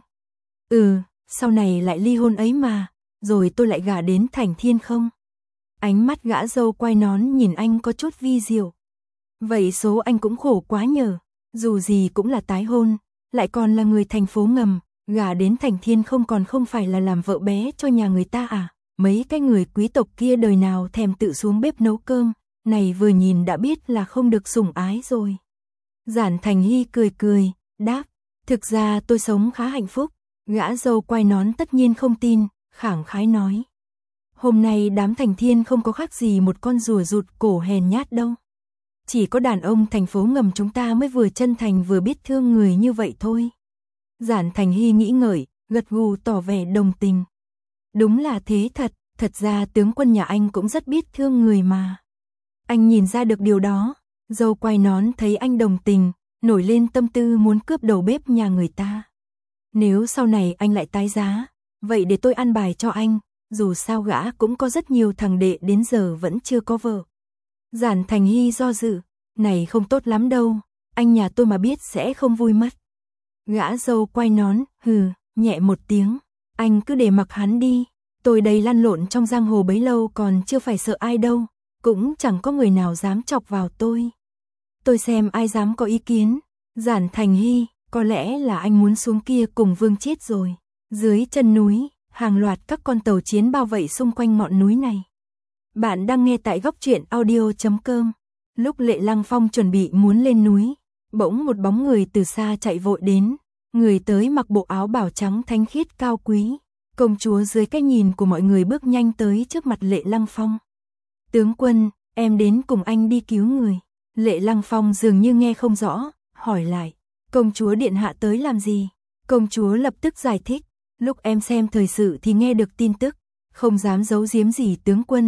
Sau này lại ly hôn ấy mà, rồi tôi lại gả đến thành thiên không? Ánh mắt gã dâu quai nón nhìn anh có chút vi diệu. Vậy số anh cũng khổ quá nhờ, dù gì cũng là tái hôn, lại còn là người thành phố ngầm, gả đến thành thiên không còn không phải là làm vợ bé cho nhà người ta à? Mấy cái người quý tộc kia đời nào thèm tự xuống bếp nấu cơm, này vừa nhìn đã biết là không được sủng ái rồi. Giản Thành Hy cười cười, đáp, thực ra tôi sống khá hạnh phúc. Gã dâu quai nón tất nhiên không tin, khẳng khái nói. Hôm nay đám thành thiên không có khác gì một con rùa rụt cổ hèn nhát đâu. Chỉ có đàn ông thành phố ngầm chúng ta mới vừa chân thành vừa biết thương người như vậy thôi. Giản Thành Hy nghĩ ngợi, gật gù tỏ vẻ đồng tình. Đúng là thế thật, thật ra tướng quân nhà anh cũng rất biết thương người mà. Anh nhìn ra được điều đó, dâu quai nón thấy anh đồng tình, nổi lên tâm tư muốn cướp đầu bếp nhà người ta. Nếu sau này anh lại tái giá, vậy để tôi ăn bài cho anh, dù sao gã cũng có rất nhiều thằng đệ đến giờ vẫn chưa có vợ. Giản Thành Hy do dự, này không tốt lắm đâu, anh nhà tôi mà biết sẽ không vui mất. Gã dâu quai nón, nhẹ một tiếng, anh cứ để mặc hắn đi, tôi đây lăn lộn trong giang hồ bấy lâu còn chưa phải sợ ai đâu, cũng chẳng có người nào dám chọc vào tôi. Tôi xem ai dám có ý kiến. Giản Thành Hy, có lẽ là anh muốn xuống kia cùng Vương Chiết rồi. Dưới chân núi, hàng loạt các con tàu chiến bao vây xung quanh ngọn núi này. Bạn đang nghe tại góc truyện audio.com. Lúc Lệ Lăng Phong chuẩn bị muốn lên núi, bỗng một bóng người từ xa chạy vội đến. Người tới mặc bộ áo bào trắng thánh khiết cao quý. Công chúa dưới cái nhìn của mọi người bước nhanh tới trước mặt Lệ Lăng Phong. Tướng quân, em đến cùng anh đi cứu người. Lệ Lăng Phong dường như nghe không rõ, hỏi lại. Công chúa điện hạ tới làm gì? Công chúa lập tức giải thích. Lúc em xem thời sự thì nghe được tin tức. Không dám giấu giếm gì tướng quân.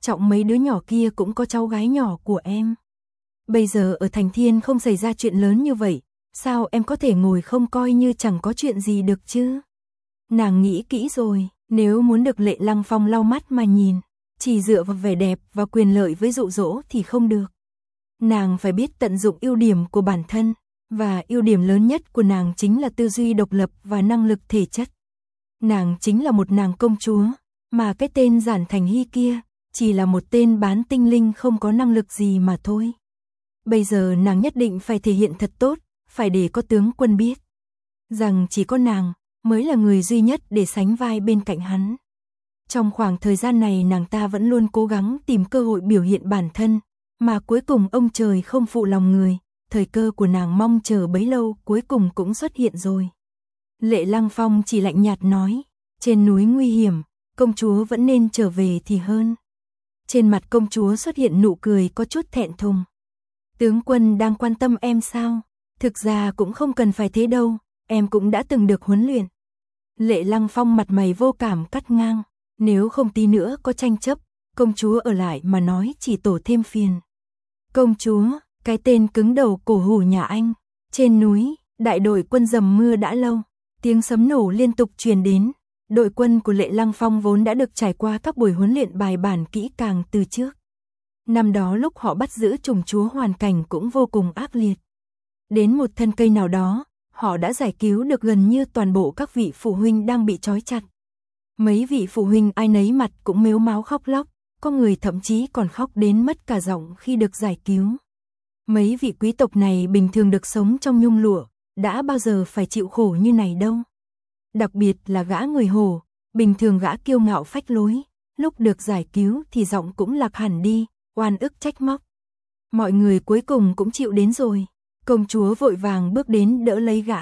trọng mấy đứa nhỏ kia cũng có cháu gái nhỏ của em. Bây giờ ở Thành Thiên không xảy ra chuyện lớn như vậy, sao em có thể ngồi không coi như chẳng có chuyện gì được chứ? Nàng nghĩ kỹ rồi, nếu muốn được Lệ Lăng Phong lau mắt mà nhìn, chỉ dựa vào vẻ đẹp và quyền lợi với dụ dỗ thì không được. Nàng phải biết tận dụng ưu điểm của bản thân, và ưu điểm lớn nhất của nàng chính là tư duy độc lập và năng lực thể chất. Nàng chính là một nàng công chúa, mà cái tên Giản Thành Hy kia chỉ là một tên bán tinh linh không có năng lực gì mà thôi. Bây giờ nàng nhất định phải thể hiện thật tốt, phải để có tướng quân biết rằng chỉ có nàng mới là người duy nhất để sánh vai bên cạnh hắn. Trong khoảng thời gian này nàng ta vẫn luôn cố gắng tìm cơ hội biểu hiện bản thân, mà cuối cùng ông trời không phụ lòng người, thời cơ của nàng mong chờ bấy lâu cuối cùng cũng xuất hiện rồi. Lệ Lăng Phong chỉ lạnh nhạt nói, trên núi nguy hiểm, công chúa vẫn nên trở về thì hơn. Trên mặt công chúa xuất hiện nụ cười có chút thẹn thùng. Tướng quân đang quan tâm em sao? Thực ra cũng không cần phải thế đâu, em cũng đã từng được huấn luyện. Lệ Lăng Phong mặt mày vô cảm cắt ngang, nếu không tí nữa có tranh chấp, công chúa ở lại mà nói chỉ tổ thêm phiền. Công chúa, cái tên cứng đầu cổ hủ nhà anh. Trên núi, đại đội quân dầm mưa đã lâu, tiếng sấm nổ liên tục truyền đến. Đội quân của Lệ Lăng Phong vốn đã được trải qua các buổi huấn luyện bài bản kỹ càng từ trước. Năm đó lúc họ bắt giữ trùng chúa hoàn cảnh cũng vô cùng ác liệt. Đến một thân cây nào đó, họ đã giải cứu được gần như toàn bộ các vị phụ huynh đang bị trói chặt. Mấy vị phụ huynh ai nấy mặt cũng mếu máo khóc lóc, có người thậm chí còn khóc đến mất cả giọng khi được giải cứu. Mấy vị quý tộc này bình thường được sống trong nhung lụa, đã bao giờ phải chịu khổ như này đâu. Đặc biệt là gã người Hồ, bình thường gã kiêu ngạo phách lối, lúc được giải cứu thì giọng cũng lạc hẳn đi, oan ức trách móc. Mọi người cuối cùng cũng chịu đến rồi. Công chúa vội vàng bước đến đỡ lấy gã.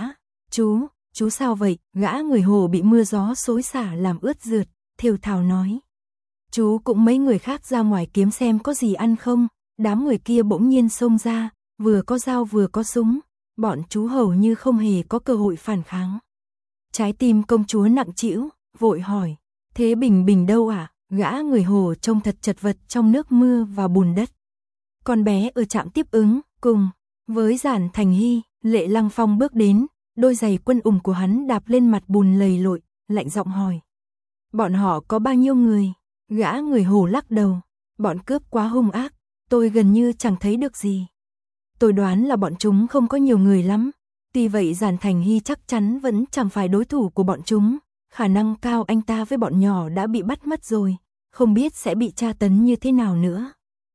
Chú sao vậy? Gã người Hồ bị mưa gió xối xả làm ướt rượt, thều thào nói. Chú cũng mấy người khác ra ngoài kiếm xem có gì ăn không. Đám người kia bỗng nhiên xông ra, vừa có dao vừa có súng, bọn chú hầu như không hề có cơ hội phản kháng. Trái tim công chúa nặng trĩu, vội hỏi, thế Bình Bình đâu à? Gã người Hồ trông thật chật vật trong nước mưa và bùn đất. Con bé ở trạm tiếp ứng, cùng với Giản Thành Hy. Lệ Lăng Phong bước đến, đôi giày quân ủng của hắn đạp lên mặt bùn lầy lội, lạnh giọng hỏi. Bọn họ có bao nhiêu người? Gã người Hồ lắc đầu, bọn cướp quá hung ác, tôi gần như chẳng thấy được gì. Tôi đoán là bọn chúng không có nhiều người lắm, tuy vậy Giản Thành Hy chắc chắn vẫn chẳng phải đối thủ của bọn chúng, khả năng cao anh ta với bọn nhỏ đã bị bắt mất rồi, không biết sẽ bị tra tấn như thế nào nữa.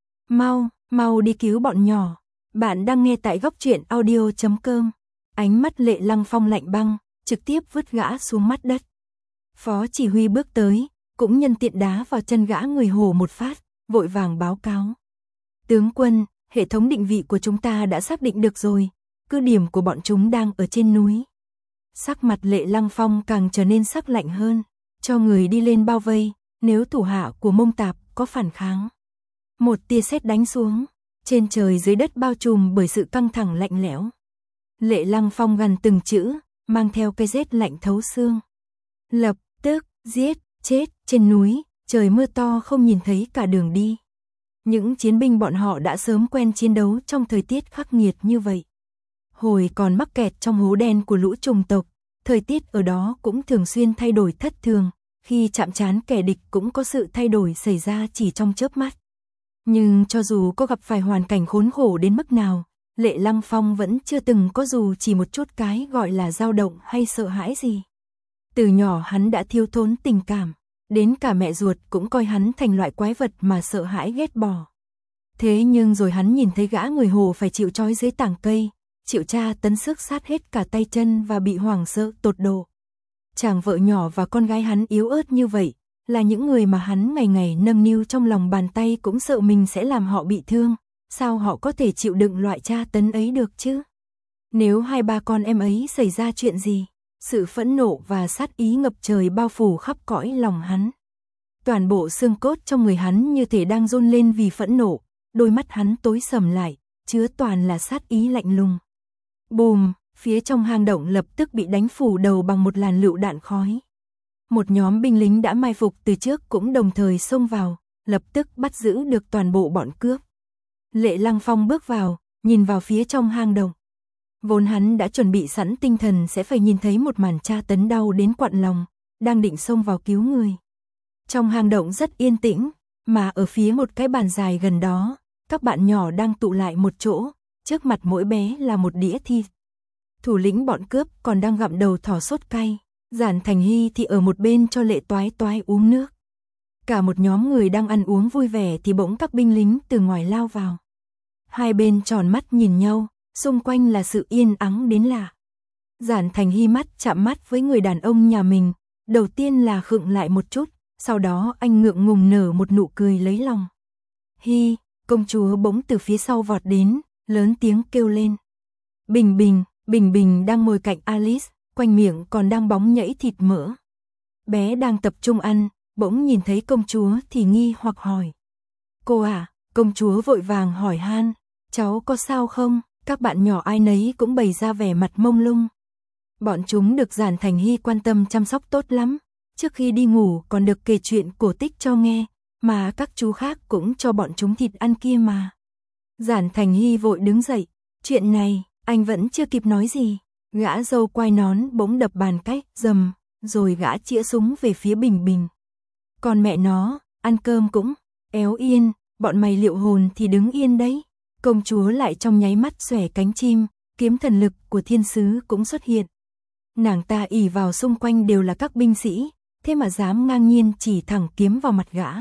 Mau đi cứu bọn nhỏ. Bạn đang nghe tại góc truyện audio.com. Ánh mắt Lệ Lăng Phong lạnh băng, trực tiếp vứt gã xuống mặt đất. Phó chỉ huy bước tới, cũng nhân tiện đá vào chân gã người Hồ một phát, vội vàng báo cáo. Tướng quân, hệ thống định vị của chúng ta đã xác định được rồi, cứ điểm của bọn chúng đang ở trên núi. Sắc mặt Lệ Lăng Phong càng trở nên sắc lạnh hơn, cho người đi lên bao vây, nếu thủ hạ của Mông Tạp có phản kháng. Một tia sét đánh xuống, trên trời dưới đất bao trùm bởi sự căng thẳng lạnh lẽo. Lệ Lăng Phong gằn từng chữ, mang theo cái rét lạnh thấu xương. Lập tức, giết, chết, trên núi, trời mưa to không nhìn thấy cả đường đi. Những chiến binh bọn họ đã sớm quen chiến đấu trong thời tiết khắc nghiệt như vậy. Hồi còn mắc kẹt trong hố đen của lũ trùng tộc, thời tiết ở đó cũng thường xuyên thay đổi thất thường, khi chạm trán kẻ địch cũng có sự thay đổi xảy ra chỉ trong chớp mắt. Nhưng cho dù có gặp phải hoàn cảnh khốn khổ đến mức nào, Lệ Lăng Phong vẫn chưa từng có dù chỉ một chút cái gọi là dao động hay sợ hãi gì. Từ nhỏ hắn đã thiếu thốn tình cảm, đến cả mẹ ruột cũng coi hắn thành loại quái vật mà sợ hãi ghét bỏ. Thế nhưng rồi hắn nhìn thấy gã người Hồ phải chịu trói dưới tảng cây, chịu tra tấn xước sát hết cả tay chân và bị hoảng sợ tột độ. Chàng vợ nhỏ và con gái hắn yếu ớt như vậy, là những người mà hắn ngày ngày nâng niu trong lòng bàn tay cũng sợ mình sẽ làm họ bị thương, sao họ có thể chịu đựng loại tra tấn ấy được chứ? Nếu hai ba con em ấy xảy ra chuyện gì, sự phẫn nộ và sát ý ngập trời bao phủ khắp cõi lòng hắn. Toàn bộ xương cốt trong người hắn như thể đang run lên vì phẫn nộ, đôi mắt hắn tối sầm lại, chứa toàn là sát ý lạnh lùng. Bùm, phía trong hang động lập tức bị đánh phủ đầu bằng một làn lựu đạn khói. Một nhóm binh lính đã mai phục từ trước cũng đồng thời xông vào, lập tức bắt giữ được toàn bộ bọn cướp. Lệ Lăng Phong bước vào, nhìn vào phía trong hang động. Vốn hắn đã chuẩn bị sẵn tinh thần sẽ phải nhìn thấy một màn tra tấn đau đến quặn lòng, đang định xông vào cứu người. Trong hang động rất yên tĩnh, mà ở phía một cái bàn dài gần đó, các bạn nhỏ đang tụ lại một chỗ, trước mặt mỗi bé là một đĩa thịt. Thủ lĩnh bọn cướp còn đang gặm đầu thỏ sốt cay, Giản Thành Hy thì ở một bên cho Lệ Toái Toái uống nước. Cả một nhóm người đang ăn uống vui vẻ thì bỗng các binh lính từ ngoài lao vào. Hai bên tròn mắt nhìn nhau, xung quanh là sự yên ắng đến lạ. Giản Thành Hy mắt chạm mắt với người đàn ông nhà mình, đầu tiên là khựng lại một chút, sau đó anh ngượng ngùng nở một nụ cười lấy lòng. Hy, công chúa bỗng từ phía sau vọt đến, lớn tiếng kêu lên. Bình Bình, Bình Bình đang ngồi cạnh Alice, quanh miệng còn đang bóng nhẫy thịt mỡ. Bé đang tập trung ăn, bỗng nhìn thấy công chúa thì nghi hoặc hỏi. Cô à? Công chúa vội vàng hỏi han. Cháu có sao không? Các bạn nhỏ ai nấy cũng bày ra vẻ mặt mông lung. Bọn chúng được Giản Thành Hy quan tâm chăm sóc tốt lắm. Trước khi đi ngủ còn được kể chuyện cổ tích cho nghe, mà các chú khác cũng cho bọn chúng thịt ăn kia mà. Giản Thành Hy vội đứng dậy. Chuyện này, anh vẫn chưa kịp nói gì. Gã dâu quai nón bỗng đập bàn cách, rầm, rồi gã chĩa súng về phía Bình Bình. Còn mẹ nó, ăn cơm cũng, éo yên, bọn mày liệu hồn thì đứng yên đấy. Công chúa lại trong nháy mắt xòe cánh chim, kiếm thần lực của thiên sứ cũng xuất hiện. Nàng ta ỷ vào xung quanh đều là các binh sĩ, thế mà dám ngang nhiên chỉ thẳng kiếm vào mặt gã.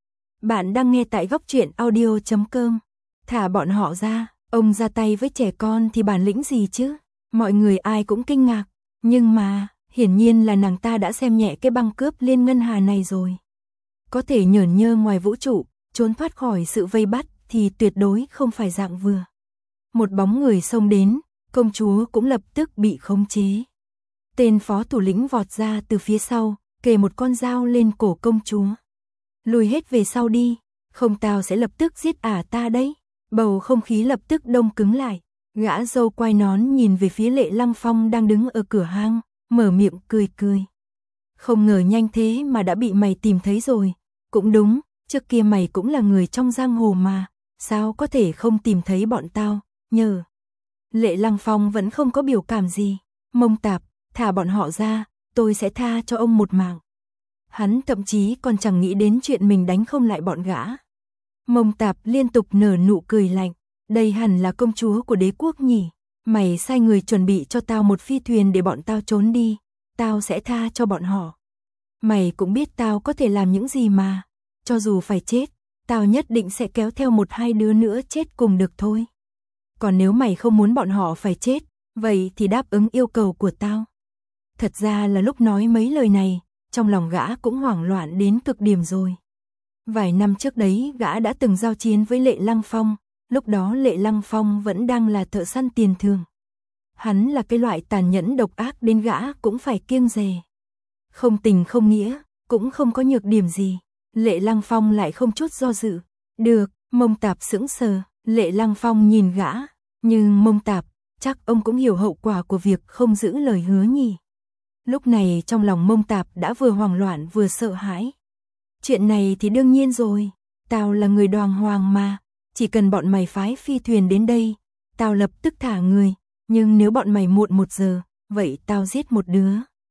Bạn đang nghe tại góc truyện audio.com. Thả bọn họ ra, ông ra tay với trẻ con thì bản lĩnh gì chứ? Mọi người ai cũng kinh ngạc, nhưng mà, hiển nhiên là nàng ta đã xem nhẹ cái băng cướp liên ngân hà này rồi. Có thể nhởn nhơ ngoài vũ trụ, trốn thoát khỏi sự vây bắt thì tuyệt đối không phải dạng vừa. Một bóng người xông đến, công chúa cũng lập tức bị khống chế. Tên phó thủ lĩnh vọt ra từ phía sau, kề một con dao lên cổ công chúa. Lùi hết về sau đi, không tao sẽ lập tức giết ta đấy. Bầu không khí lập tức đông cứng lại. Gã dâu quai nón nhìn về phía Lệ Lăng Phong đang đứng ở cửa hang, mở miệng cười cười. Không ngờ nhanh thế mà đã bị mày tìm thấy rồi. Cũng đúng, trước kia mày cũng là người trong giang hồ mà, sao có thể không tìm thấy bọn tao, nhờ. Lệ Lăng Phong vẫn không có biểu cảm gì. Mông Tạp, thả bọn họ ra, tôi sẽ tha cho ông một mạng. Hắn thậm chí còn chẳng nghĩ đến chuyện mình đánh không lại bọn gã. Mông Tạp liên tục nở nụ cười lạnh. Đây hẳn là công chúa của đế quốc nhỉ. Mày sai người chuẩn bị cho tao một phi thuyền để bọn tao trốn đi. Tao sẽ tha cho bọn họ. Mày cũng biết tao có thể làm những gì mà. Cho dù phải chết, tao nhất định sẽ kéo theo một hai đứa nữa chết cùng được thôi. Còn nếu mày không muốn bọn họ phải chết, vậy thì đáp ứng yêu cầu của tao. Thật ra là lúc nói mấy lời này, trong lòng gã cũng hoảng loạn đến cực điểm rồi. Vài năm trước đấy gã đã từng giao chiến với Lệ Lăng Phong, lúc đó Lệ Lăng Phong vẫn đang là thợ săn tiền thường. Hắn là cái loại tàn nhẫn độc ác đến gã cũng phải kiêng dè. Không tình không nghĩa, cũng không có nhược điểm gì. Lệ Lăng Phong lại không chút do dự. Được, Mông Tạp sững sờ, Lệ Lăng Phong nhìn gã. Nhưng Mông Tạp, chắc ông cũng hiểu hậu quả của việc không giữ lời hứa nhỉ. Lúc này trong lòng Mông Tạp đã vừa hoảng loạn vừa sợ hãi. Chuyện này thì đương nhiên rồi, tao là người đàng hoàng mà, chỉ cần bọn mày phái phi thuyền đến đây, tao lập tức thả người, nhưng nếu bọn mày muộn 1 giờ, vậy tao giết một đứa.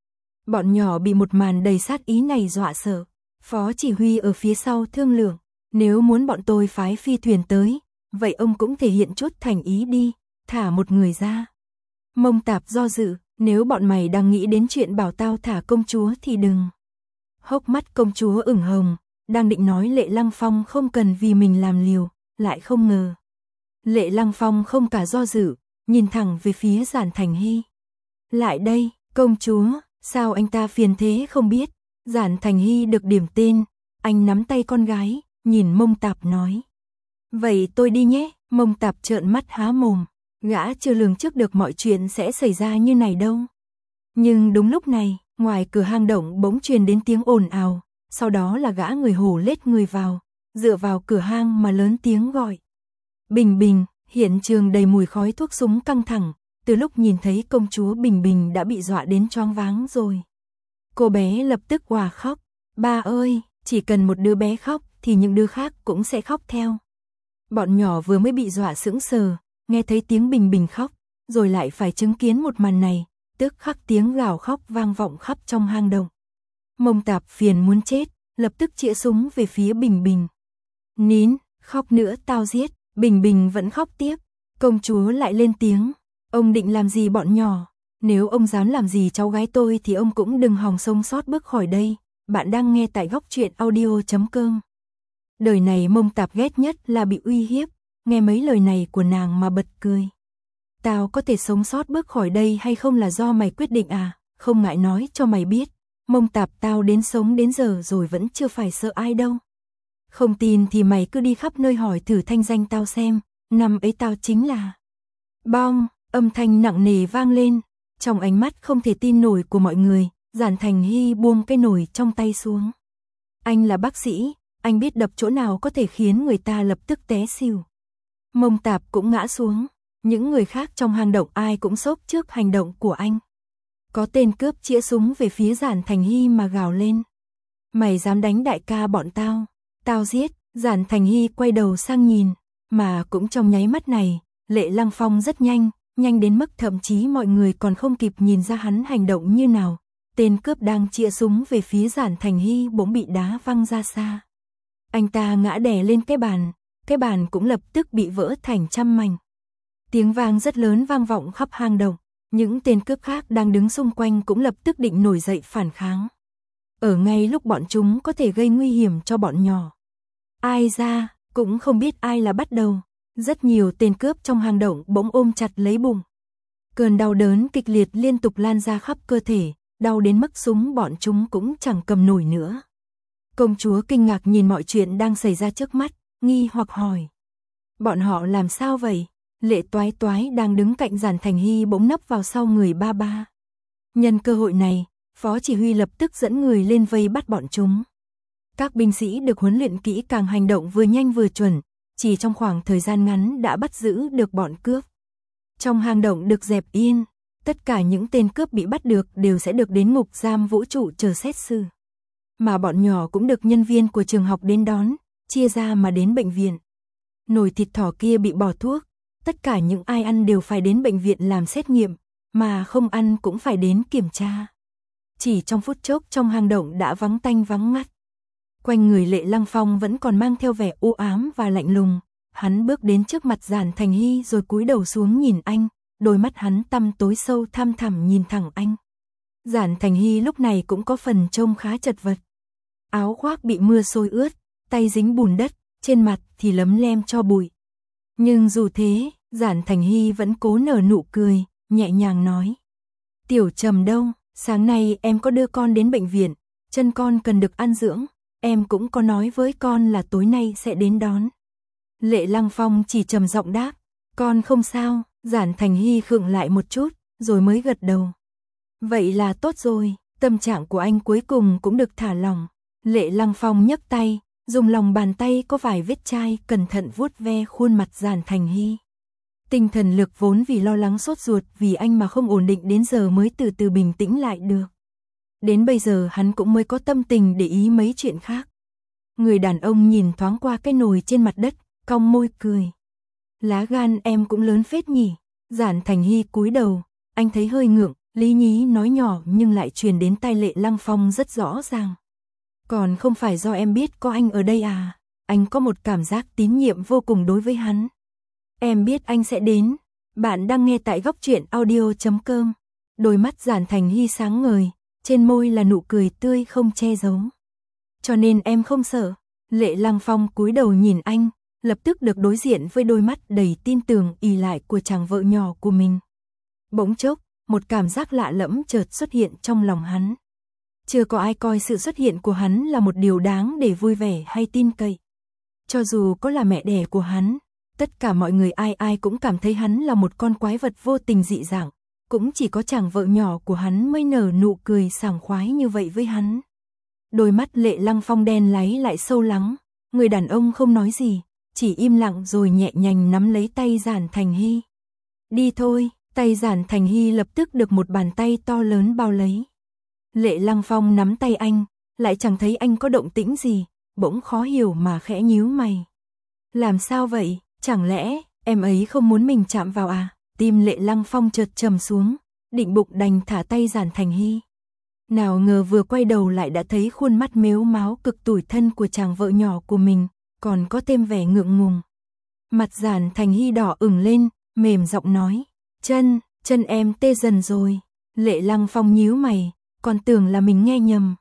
Bọn nhỏ bị một màn đầy sát ý này dọa sợ, phó chỉ huy ở phía sau thương lượng, nếu muốn bọn tôi phái phi thuyền tới, vậy ông cũng thể hiện chút thành ý đi, thả một người ra. Mông Tạp do dự, nếu bọn mày đang nghĩ đến chuyện bảo tao thả công chúa thì đừng. Hốc mắt công chúa ửng hồng, đang định nói Lệ Lăng Phong không cần vì mình làm liều, lại không ngờ. Lệ Lăng Phong không cả do dự, nhìn thẳng về phía Giản Thành Hy. Lại đây, công chúa, sao anh ta phiền thế không biết. Giản Thành Hy được điểm tên, anh nắm tay con gái, nhìn Mông Tạp nói. Vậy tôi đi nhé. Mông Tạp trợn mắt há mồm, gã chưa lường trước được mọi chuyện sẽ xảy ra như này đâu. Nhưng đúng lúc này, ngoài cửa hang động bỗng truyền đến tiếng ồn ào, sau đó là gã người hổ lết người vào, dựa vào cửa hang mà lớn tiếng gọi. Bình Bình, hiện trường đầy mùi khói thuốc súng căng thẳng, từ lúc nhìn thấy công chúa Bình Bình đã bị dọa đến choáng váng rồi. Cô bé lập tức òa khóc, ba ơi, chỉ cần một đứa bé khóc thì những đứa khác cũng sẽ khóc theo. Bọn nhỏ vừa mới bị dọa sững sờ, nghe thấy tiếng Bình Bình khóc, rồi lại phải chứng kiến một màn này, tức khắc tiếng gào khóc vang vọng khắp trong hang động. Mông Tạp phiền muốn chết, lập tức chĩa súng về phía Bình Bình. Nín, khóc nữa tao giết. Bình Bình vẫn khóc tiếp. Công chúa lại lên tiếng, ông định làm gì bọn nhỏ? Nếu ông dám làm gì cháu gái tôi thì ông cũng đừng hòng sống sót bước khỏi đây. Bạn đang nghe tại Góc Truyện Audio.com. Đời này Mông Tạp ghét nhất là bị uy hiếp, nghe mấy lời này của nàng mà bật cười. Tao có thể sống sót bước khỏi đây hay không là do mày quyết định à? Không ngại nói cho mày biết, Mông Tạp tao đến sống đến giờ rồi vẫn chưa phải sợ ai đâu. Không tin thì mày cứ đi khắp nơi hỏi thử thanh danh tao xem, năm ấy tao chính là... Bong, âm thanh nặng nề vang lên, trong ánh mắt không thể tin nổi của mọi người, Giản Thành Hy buông cái nồi trong tay xuống. Anh là bác sĩ, anh biết đập chỗ nào có thể khiến người ta lập tức té xỉu. Mông Tạp cũng ngã xuống, những người khác trong hang động ai cũng sốc trước hành động của anh. Có tên cướp chĩa súng về phía Giản Thành Hy mà gào lên. Mày dám đánh đại ca bọn tao? Tao giết. Giản Thành Hy quay đầu sang nhìn, mà cũng trong nháy mắt này, Lệ Lăng Phong rất nhanh, nhanh đến mức thậm chí mọi người còn không kịp nhìn ra hắn hành động như nào. Tên cướp đang chĩa súng về phía Giản Thành Hy bỗng bị đá văng ra xa. Anh ta ngã đè lên cái bàn cũng lập tức bị vỡ thành trăm mảnh. Tiếng vang rất lớn vang vọng khắp hang động, những tên cướp khác đang đứng xung quanh cũng lập tức định nổi dậy phản kháng. Ở ngay lúc bọn chúng có thể gây nguy hiểm cho bọn nhỏ. Ai ra, cũng không biết ai là bắt đầu. Rất nhiều tên cướp trong hang động bỗng ôm chặt lấy bụng. Cơn đau đớn kịch liệt liên tục lan ra khắp cơ thể, đau đến mức súng bọn chúng cũng chẳng cầm nổi nữa. Công chúa kinh ngạc nhìn mọi chuyện đang xảy ra trước mắt, nghi hoặc hỏi. Bọn họ làm sao vậy? Lệ Toái Toái đang đứng cạnh Giản Thành Hy bỗng nấp vào sau người ba ba. Nhân cơ hội này, phó chỉ huy lập tức dẫn người lên vây bắt bọn chúng. Các binh sĩ được huấn luyện kỹ càng hành động vừa nhanh vừa chuẩn, chỉ trong khoảng thời gian ngắn đã bắt giữ được bọn cướp. Trong hang động được dẹp yên, tất cả những tên cướp bị bắt được đều sẽ được đến ngục giam vũ trụ chờ xét xử. Mà bọn nhỏ cũng được nhân viên của trường học đến đón, chia ra mà đến bệnh viện. Nồi thịt thỏ kia bị bỏ thuốc, tất cả những ai ăn đều phải đến bệnh viện làm xét nghiệm, mà không ăn cũng phải đến kiểm tra. Chỉ trong phút chốc trong hang động đã vắng tanh vắng ngắt. Quanh người Lệ Lăng Phong vẫn còn mang theo vẻ u ám và lạnh lùng, hắn bước đến trước mặt Giản Thành Hy rồi cúi đầu xuống nhìn anh, đôi mắt hắn tăm tối sâu thăm thẳm nhìn thẳng anh. Giản Thành Hy lúc này cũng có phần trông khá chật vật. Áo khoác bị mưa xối ướt, tay dính bùn đất, trên mặt thì lấm lem tro bụi. Nhưng dù thế, Giản Thành Hy vẫn cố nở nụ cười, nhẹ nhàng nói. Tiểu Trầm đâu, sáng nay em có đưa con đến bệnh viện, chân con cần được ăn dưỡng, em cũng có nói với con là tối nay sẽ đến đón. Lệ Lăng Phong chỉ trầm giọng đáp, con không sao. Giản Thành Hy khựng lại một chút, rồi mới gật đầu. Vậy là tốt rồi, tâm trạng của anh cuối cùng cũng được thả lỏng. Lệ Lăng Phong nhấc tay, dùng lòng bàn tay có vài vết chai cẩn thận vuốt ve khuôn mặt Giản Thành Hy. Tinh thần lực vốn vì lo lắng sốt ruột vì anh mà không ổn định đến giờ mới từ từ bình tĩnh lại được. Đến bây giờ hắn cũng mới có tâm tình để ý mấy chuyện khác. Người đàn ông nhìn thoáng qua cái nồi trên mặt đất, cong môi cười. Lá gan em cũng lớn phết nhỉ. Giản Thành Hy cúi đầu, anh thấy hơi ngượng, lý nhí nói nhỏ nhưng lại truyền đến tai Lệ Lăng Phong rất rõ ràng. Còn không phải do em biết có anh ở đây à, anh có một cảm giác tín nhiệm vô cùng đối với hắn. Em biết anh sẽ đến. Bạn đang nghe tại Góc Truyện Audio.com. Đôi mắt Giản Thành Hy sáng ngời, trên môi là nụ cười tươi không che giấu. Cho nên em không sợ. Lệ Lăng Phong cúi đầu nhìn anh, lập tức được đối diện với đôi mắt đầy tin tưởng ỷ lại của chàng vợ nhỏ của mình. Bỗng chốc, một cảm giác lạ lẫm chợt xuất hiện trong lòng hắn. Chưa có ai coi sự xuất hiện của hắn là một điều đáng để vui vẻ hay tin cậy. Cho dù có là mẹ đẻ của hắn, tất cả mọi người ai ai cũng cảm thấy hắn là một con quái vật vô tình dị dạng. Cũng chỉ có chàng vợ nhỏ của hắn mới nở nụ cười sảng khoái như vậy với hắn. Đôi mắt Lệ Lăng Phong đen láy lại sâu lắng, người đàn ông không nói gì, chỉ im lặng rồi nhẹ nhàng nắm lấy tay Giản Thành Hy. Đi thôi, tay Giản Thành Hy lập tức được một bàn tay to lớn bao lấy. Lệ Lăng Phong nắm tay anh, lại chẳng thấy anh có động tĩnh gì, bỗng khó hiểu mà khẽ nhíu mày. Làm sao vậy, chẳng lẽ em ấy không muốn mình chạm vào à? Tim Lệ Lăng Phong chợt trầm xuống, định bụng đành thả tay Giản Thành Hy. Nào ngờ vừa quay đầu lại đã thấy khuôn mắt mếu máo cực tủi thân của chàng vợ nhỏ của mình, còn có thêm vẻ ngượng ngùng. Mặt Giản Thành Hy đỏ ửng lên, mềm giọng nói, chân em tê dần rồi. Lệ Lăng Phong nhíu mày, còn tưởng là mình nghe nhầm.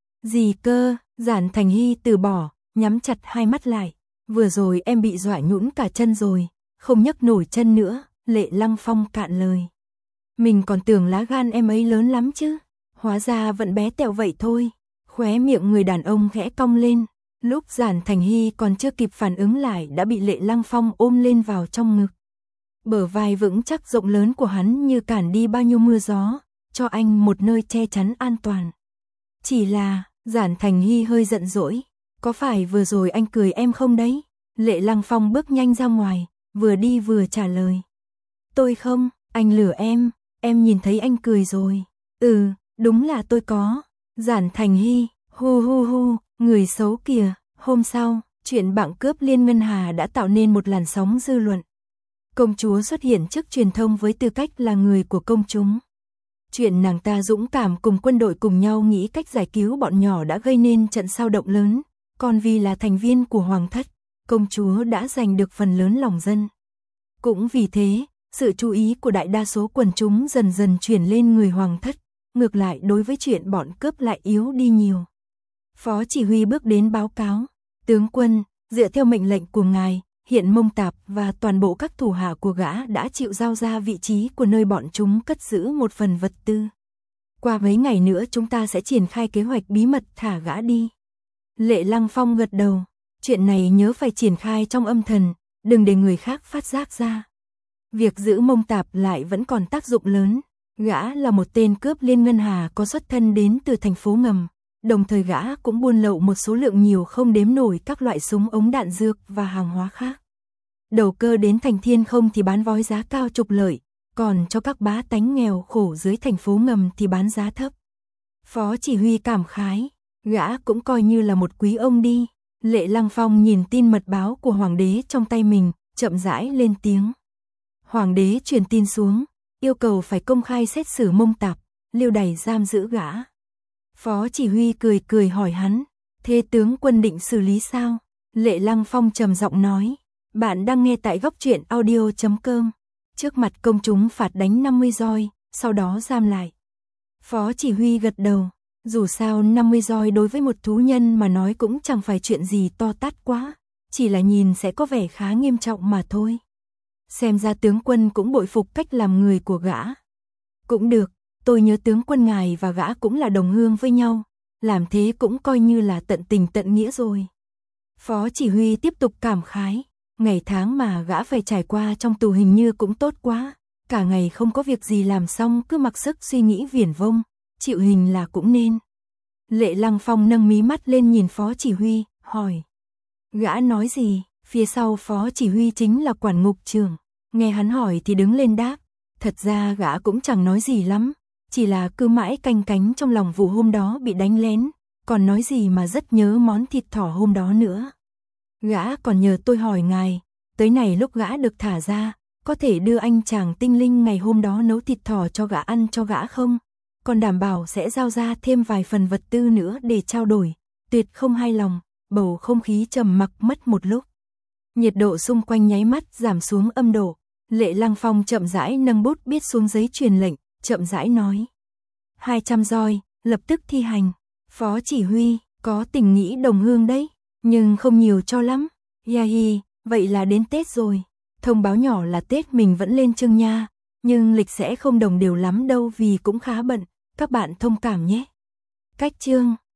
Gì cơ? Giản Thành Hy từ bỏ, nhắm chặt hai mắt lại. Vừa rồi em bị dọa nhũn cả chân rồi, không nhấc nổi chân nữa. Lệ Lăng Phong cạn lời. Mình còn tưởng lá gan em ấy lớn lắm chứ, hóa ra vẫn bé tẹo vậy thôi. Khóe miệng người đàn ông khẽ cong lên. Lúc Giản Thành Hy còn chưa kịp phản ứng lại đã bị Lệ Lăng Phong ôm lên vào trong ngực. Bờ vai vững chắc rộng lớn của hắn như cản đi bao nhiêu mưa gió, cho anh một nơi che chắn an toàn. Chỉ là, Giản Thành Hy hơi giận dỗi, có phải vừa rồi anh cười em không đấy? Lệ Lăng Phong bước nhanh ra ngoài, vừa đi vừa trả lời. Tôi không, anh lừa em nhìn thấy anh cười rồi. Ừ, đúng là tôi có. Giản Thành Hy, hu, người xấu kìa. Hôm sau, chuyện bảng cướp Liên Ngân Hà đã tạo nên một làn sóng dư luận. Công chúa xuất hiện trước truyền thông với tư cách là người của công chúng. Chuyện nàng ta dũng cảm cùng quân đội cùng nhau nghĩ cách giải cứu bọn nhỏ đã gây nên trận xao động lớn, còn vì là thành viên của hoàng thất, công chúa đã giành được phần lớn lòng dân. Cũng vì thế, sự chú ý của đại đa số quần chúng dần dần chuyển lên người hoàng thất, ngược lại đối với chuyện bọn cướp lại yếu đi nhiều. Phó chỉ huy bước đến báo cáo, tướng quân, dựa theo mệnh lệnh của ngài, hiện Mông Tạp và toàn bộ các thủ hạ của gã đã chịu giao ra vị trí của nơi bọn chúng cất giữ một phần vật tư. Qua mấy ngày nữa chúng ta sẽ triển khai kế hoạch bí mật thả gã đi. Lệ Lăng Phong gật đầu, chuyện này nhớ phải triển khai trong âm thầm, đừng để người khác phát giác ra. Việc giữ Mông Tạp lại vẫn còn tác dụng lớn, gã là một tên cướp Liên Ngân Hà có xuất thân đến từ thành phố ngầm, đồng thời gã cũng buôn lậu một số lượng nhiều không đếm nổi các loại súng ống đạn dược và hàng hóa khác. Đầu cơ đến thành Thiên Không thì bán vói giá cao trục lợi, còn cho các bá tánh nghèo khổ dưới thành phố ngầm thì bán giá thấp. Phó chỉ huy cảm khái, gã cũng coi như là một quý ông đi. Lệ Lăng Phong nhìn tin mật báo của hoàng đế trong tay mình, chậm rãi lên tiếng. Hoàng đế truyền tin xuống, yêu cầu phải công khai xét xử Mông Tạp, lưu đày giam giữ gã. Phó chỉ huy cười hỏi hắn, thế tướng quân định xử lý sao? Lệ Lăng Phong trầm giọng nói, bạn đang nghe tại góc truyện audio.com. Trước mặt công chúng phạt đánh 50 roi, sau đó giam lại. Phó chỉ huy gật đầu, dù sao 50 roi đối với một thú nhân mà nói cũng chẳng phải chuyện gì to tát quá, chỉ là nhìn sẽ có vẻ khá nghiêm trọng mà thôi. Xem ra tướng quân cũng bội phục cách làm người của gã. Cũng được, tôi nhớ tướng quân ngài và gã cũng là đồng hương với nhau, làm thế cũng coi như là tận tình tận nghĩa rồi. Phó chỉ huy tiếp tục cảm khái, ngày tháng mà gã phải trải qua trong tù hình như cũng tốt quá, cả ngày không có việc gì làm xong cứ mặc sức suy nghĩ viển vông, chịu hình là cũng nên. Lệ Lăng Phong nâng mí mắt lên nhìn phó chỉ huy, hỏi. Gã nói gì? Phía sau phó chỉ huy chính là quản ngục trưởng, nghe hắn hỏi thì đứng lên đáp. Thật ra gã cũng chẳng nói gì lắm, chỉ là cứ mãi canh cánh trong lòng vụ hôm đó bị đánh lén, còn nói gì mà rất nhớ món thịt thỏ hôm đó nữa. Gã còn nhờ tôi hỏi ngài, tới này lúc gã được thả ra, có thể đưa anh chàng tinh linh ngày hôm đó nấu thịt thỏ cho gã ăn cho gã không? Còn đảm bảo sẽ giao ra thêm vài phần vật tư nữa để trao đổi. Tuyệt không hài lòng, bầu không khí trầm mặc mất một lúc. Nhiệt độ xung quanh nháy mắt giảm xuống âm độ. Lệ Lăng Phong chậm rãi nâng bút viết xuống giấy truyền lệnh, chậm rãi nói. 200 roi, lập tức thi hành. Phó chỉ huy, có tình nghĩ đồng hương đấy, nhưng không nhiều cho lắm. Yahi, vậy là đến Tết rồi. Thông báo nhỏ là Tết mình vẫn lên Trưng nha, nhưng lịch sẽ không đồng đều lắm đâu vì cũng khá bận, các bạn thông cảm nhé. Cách chương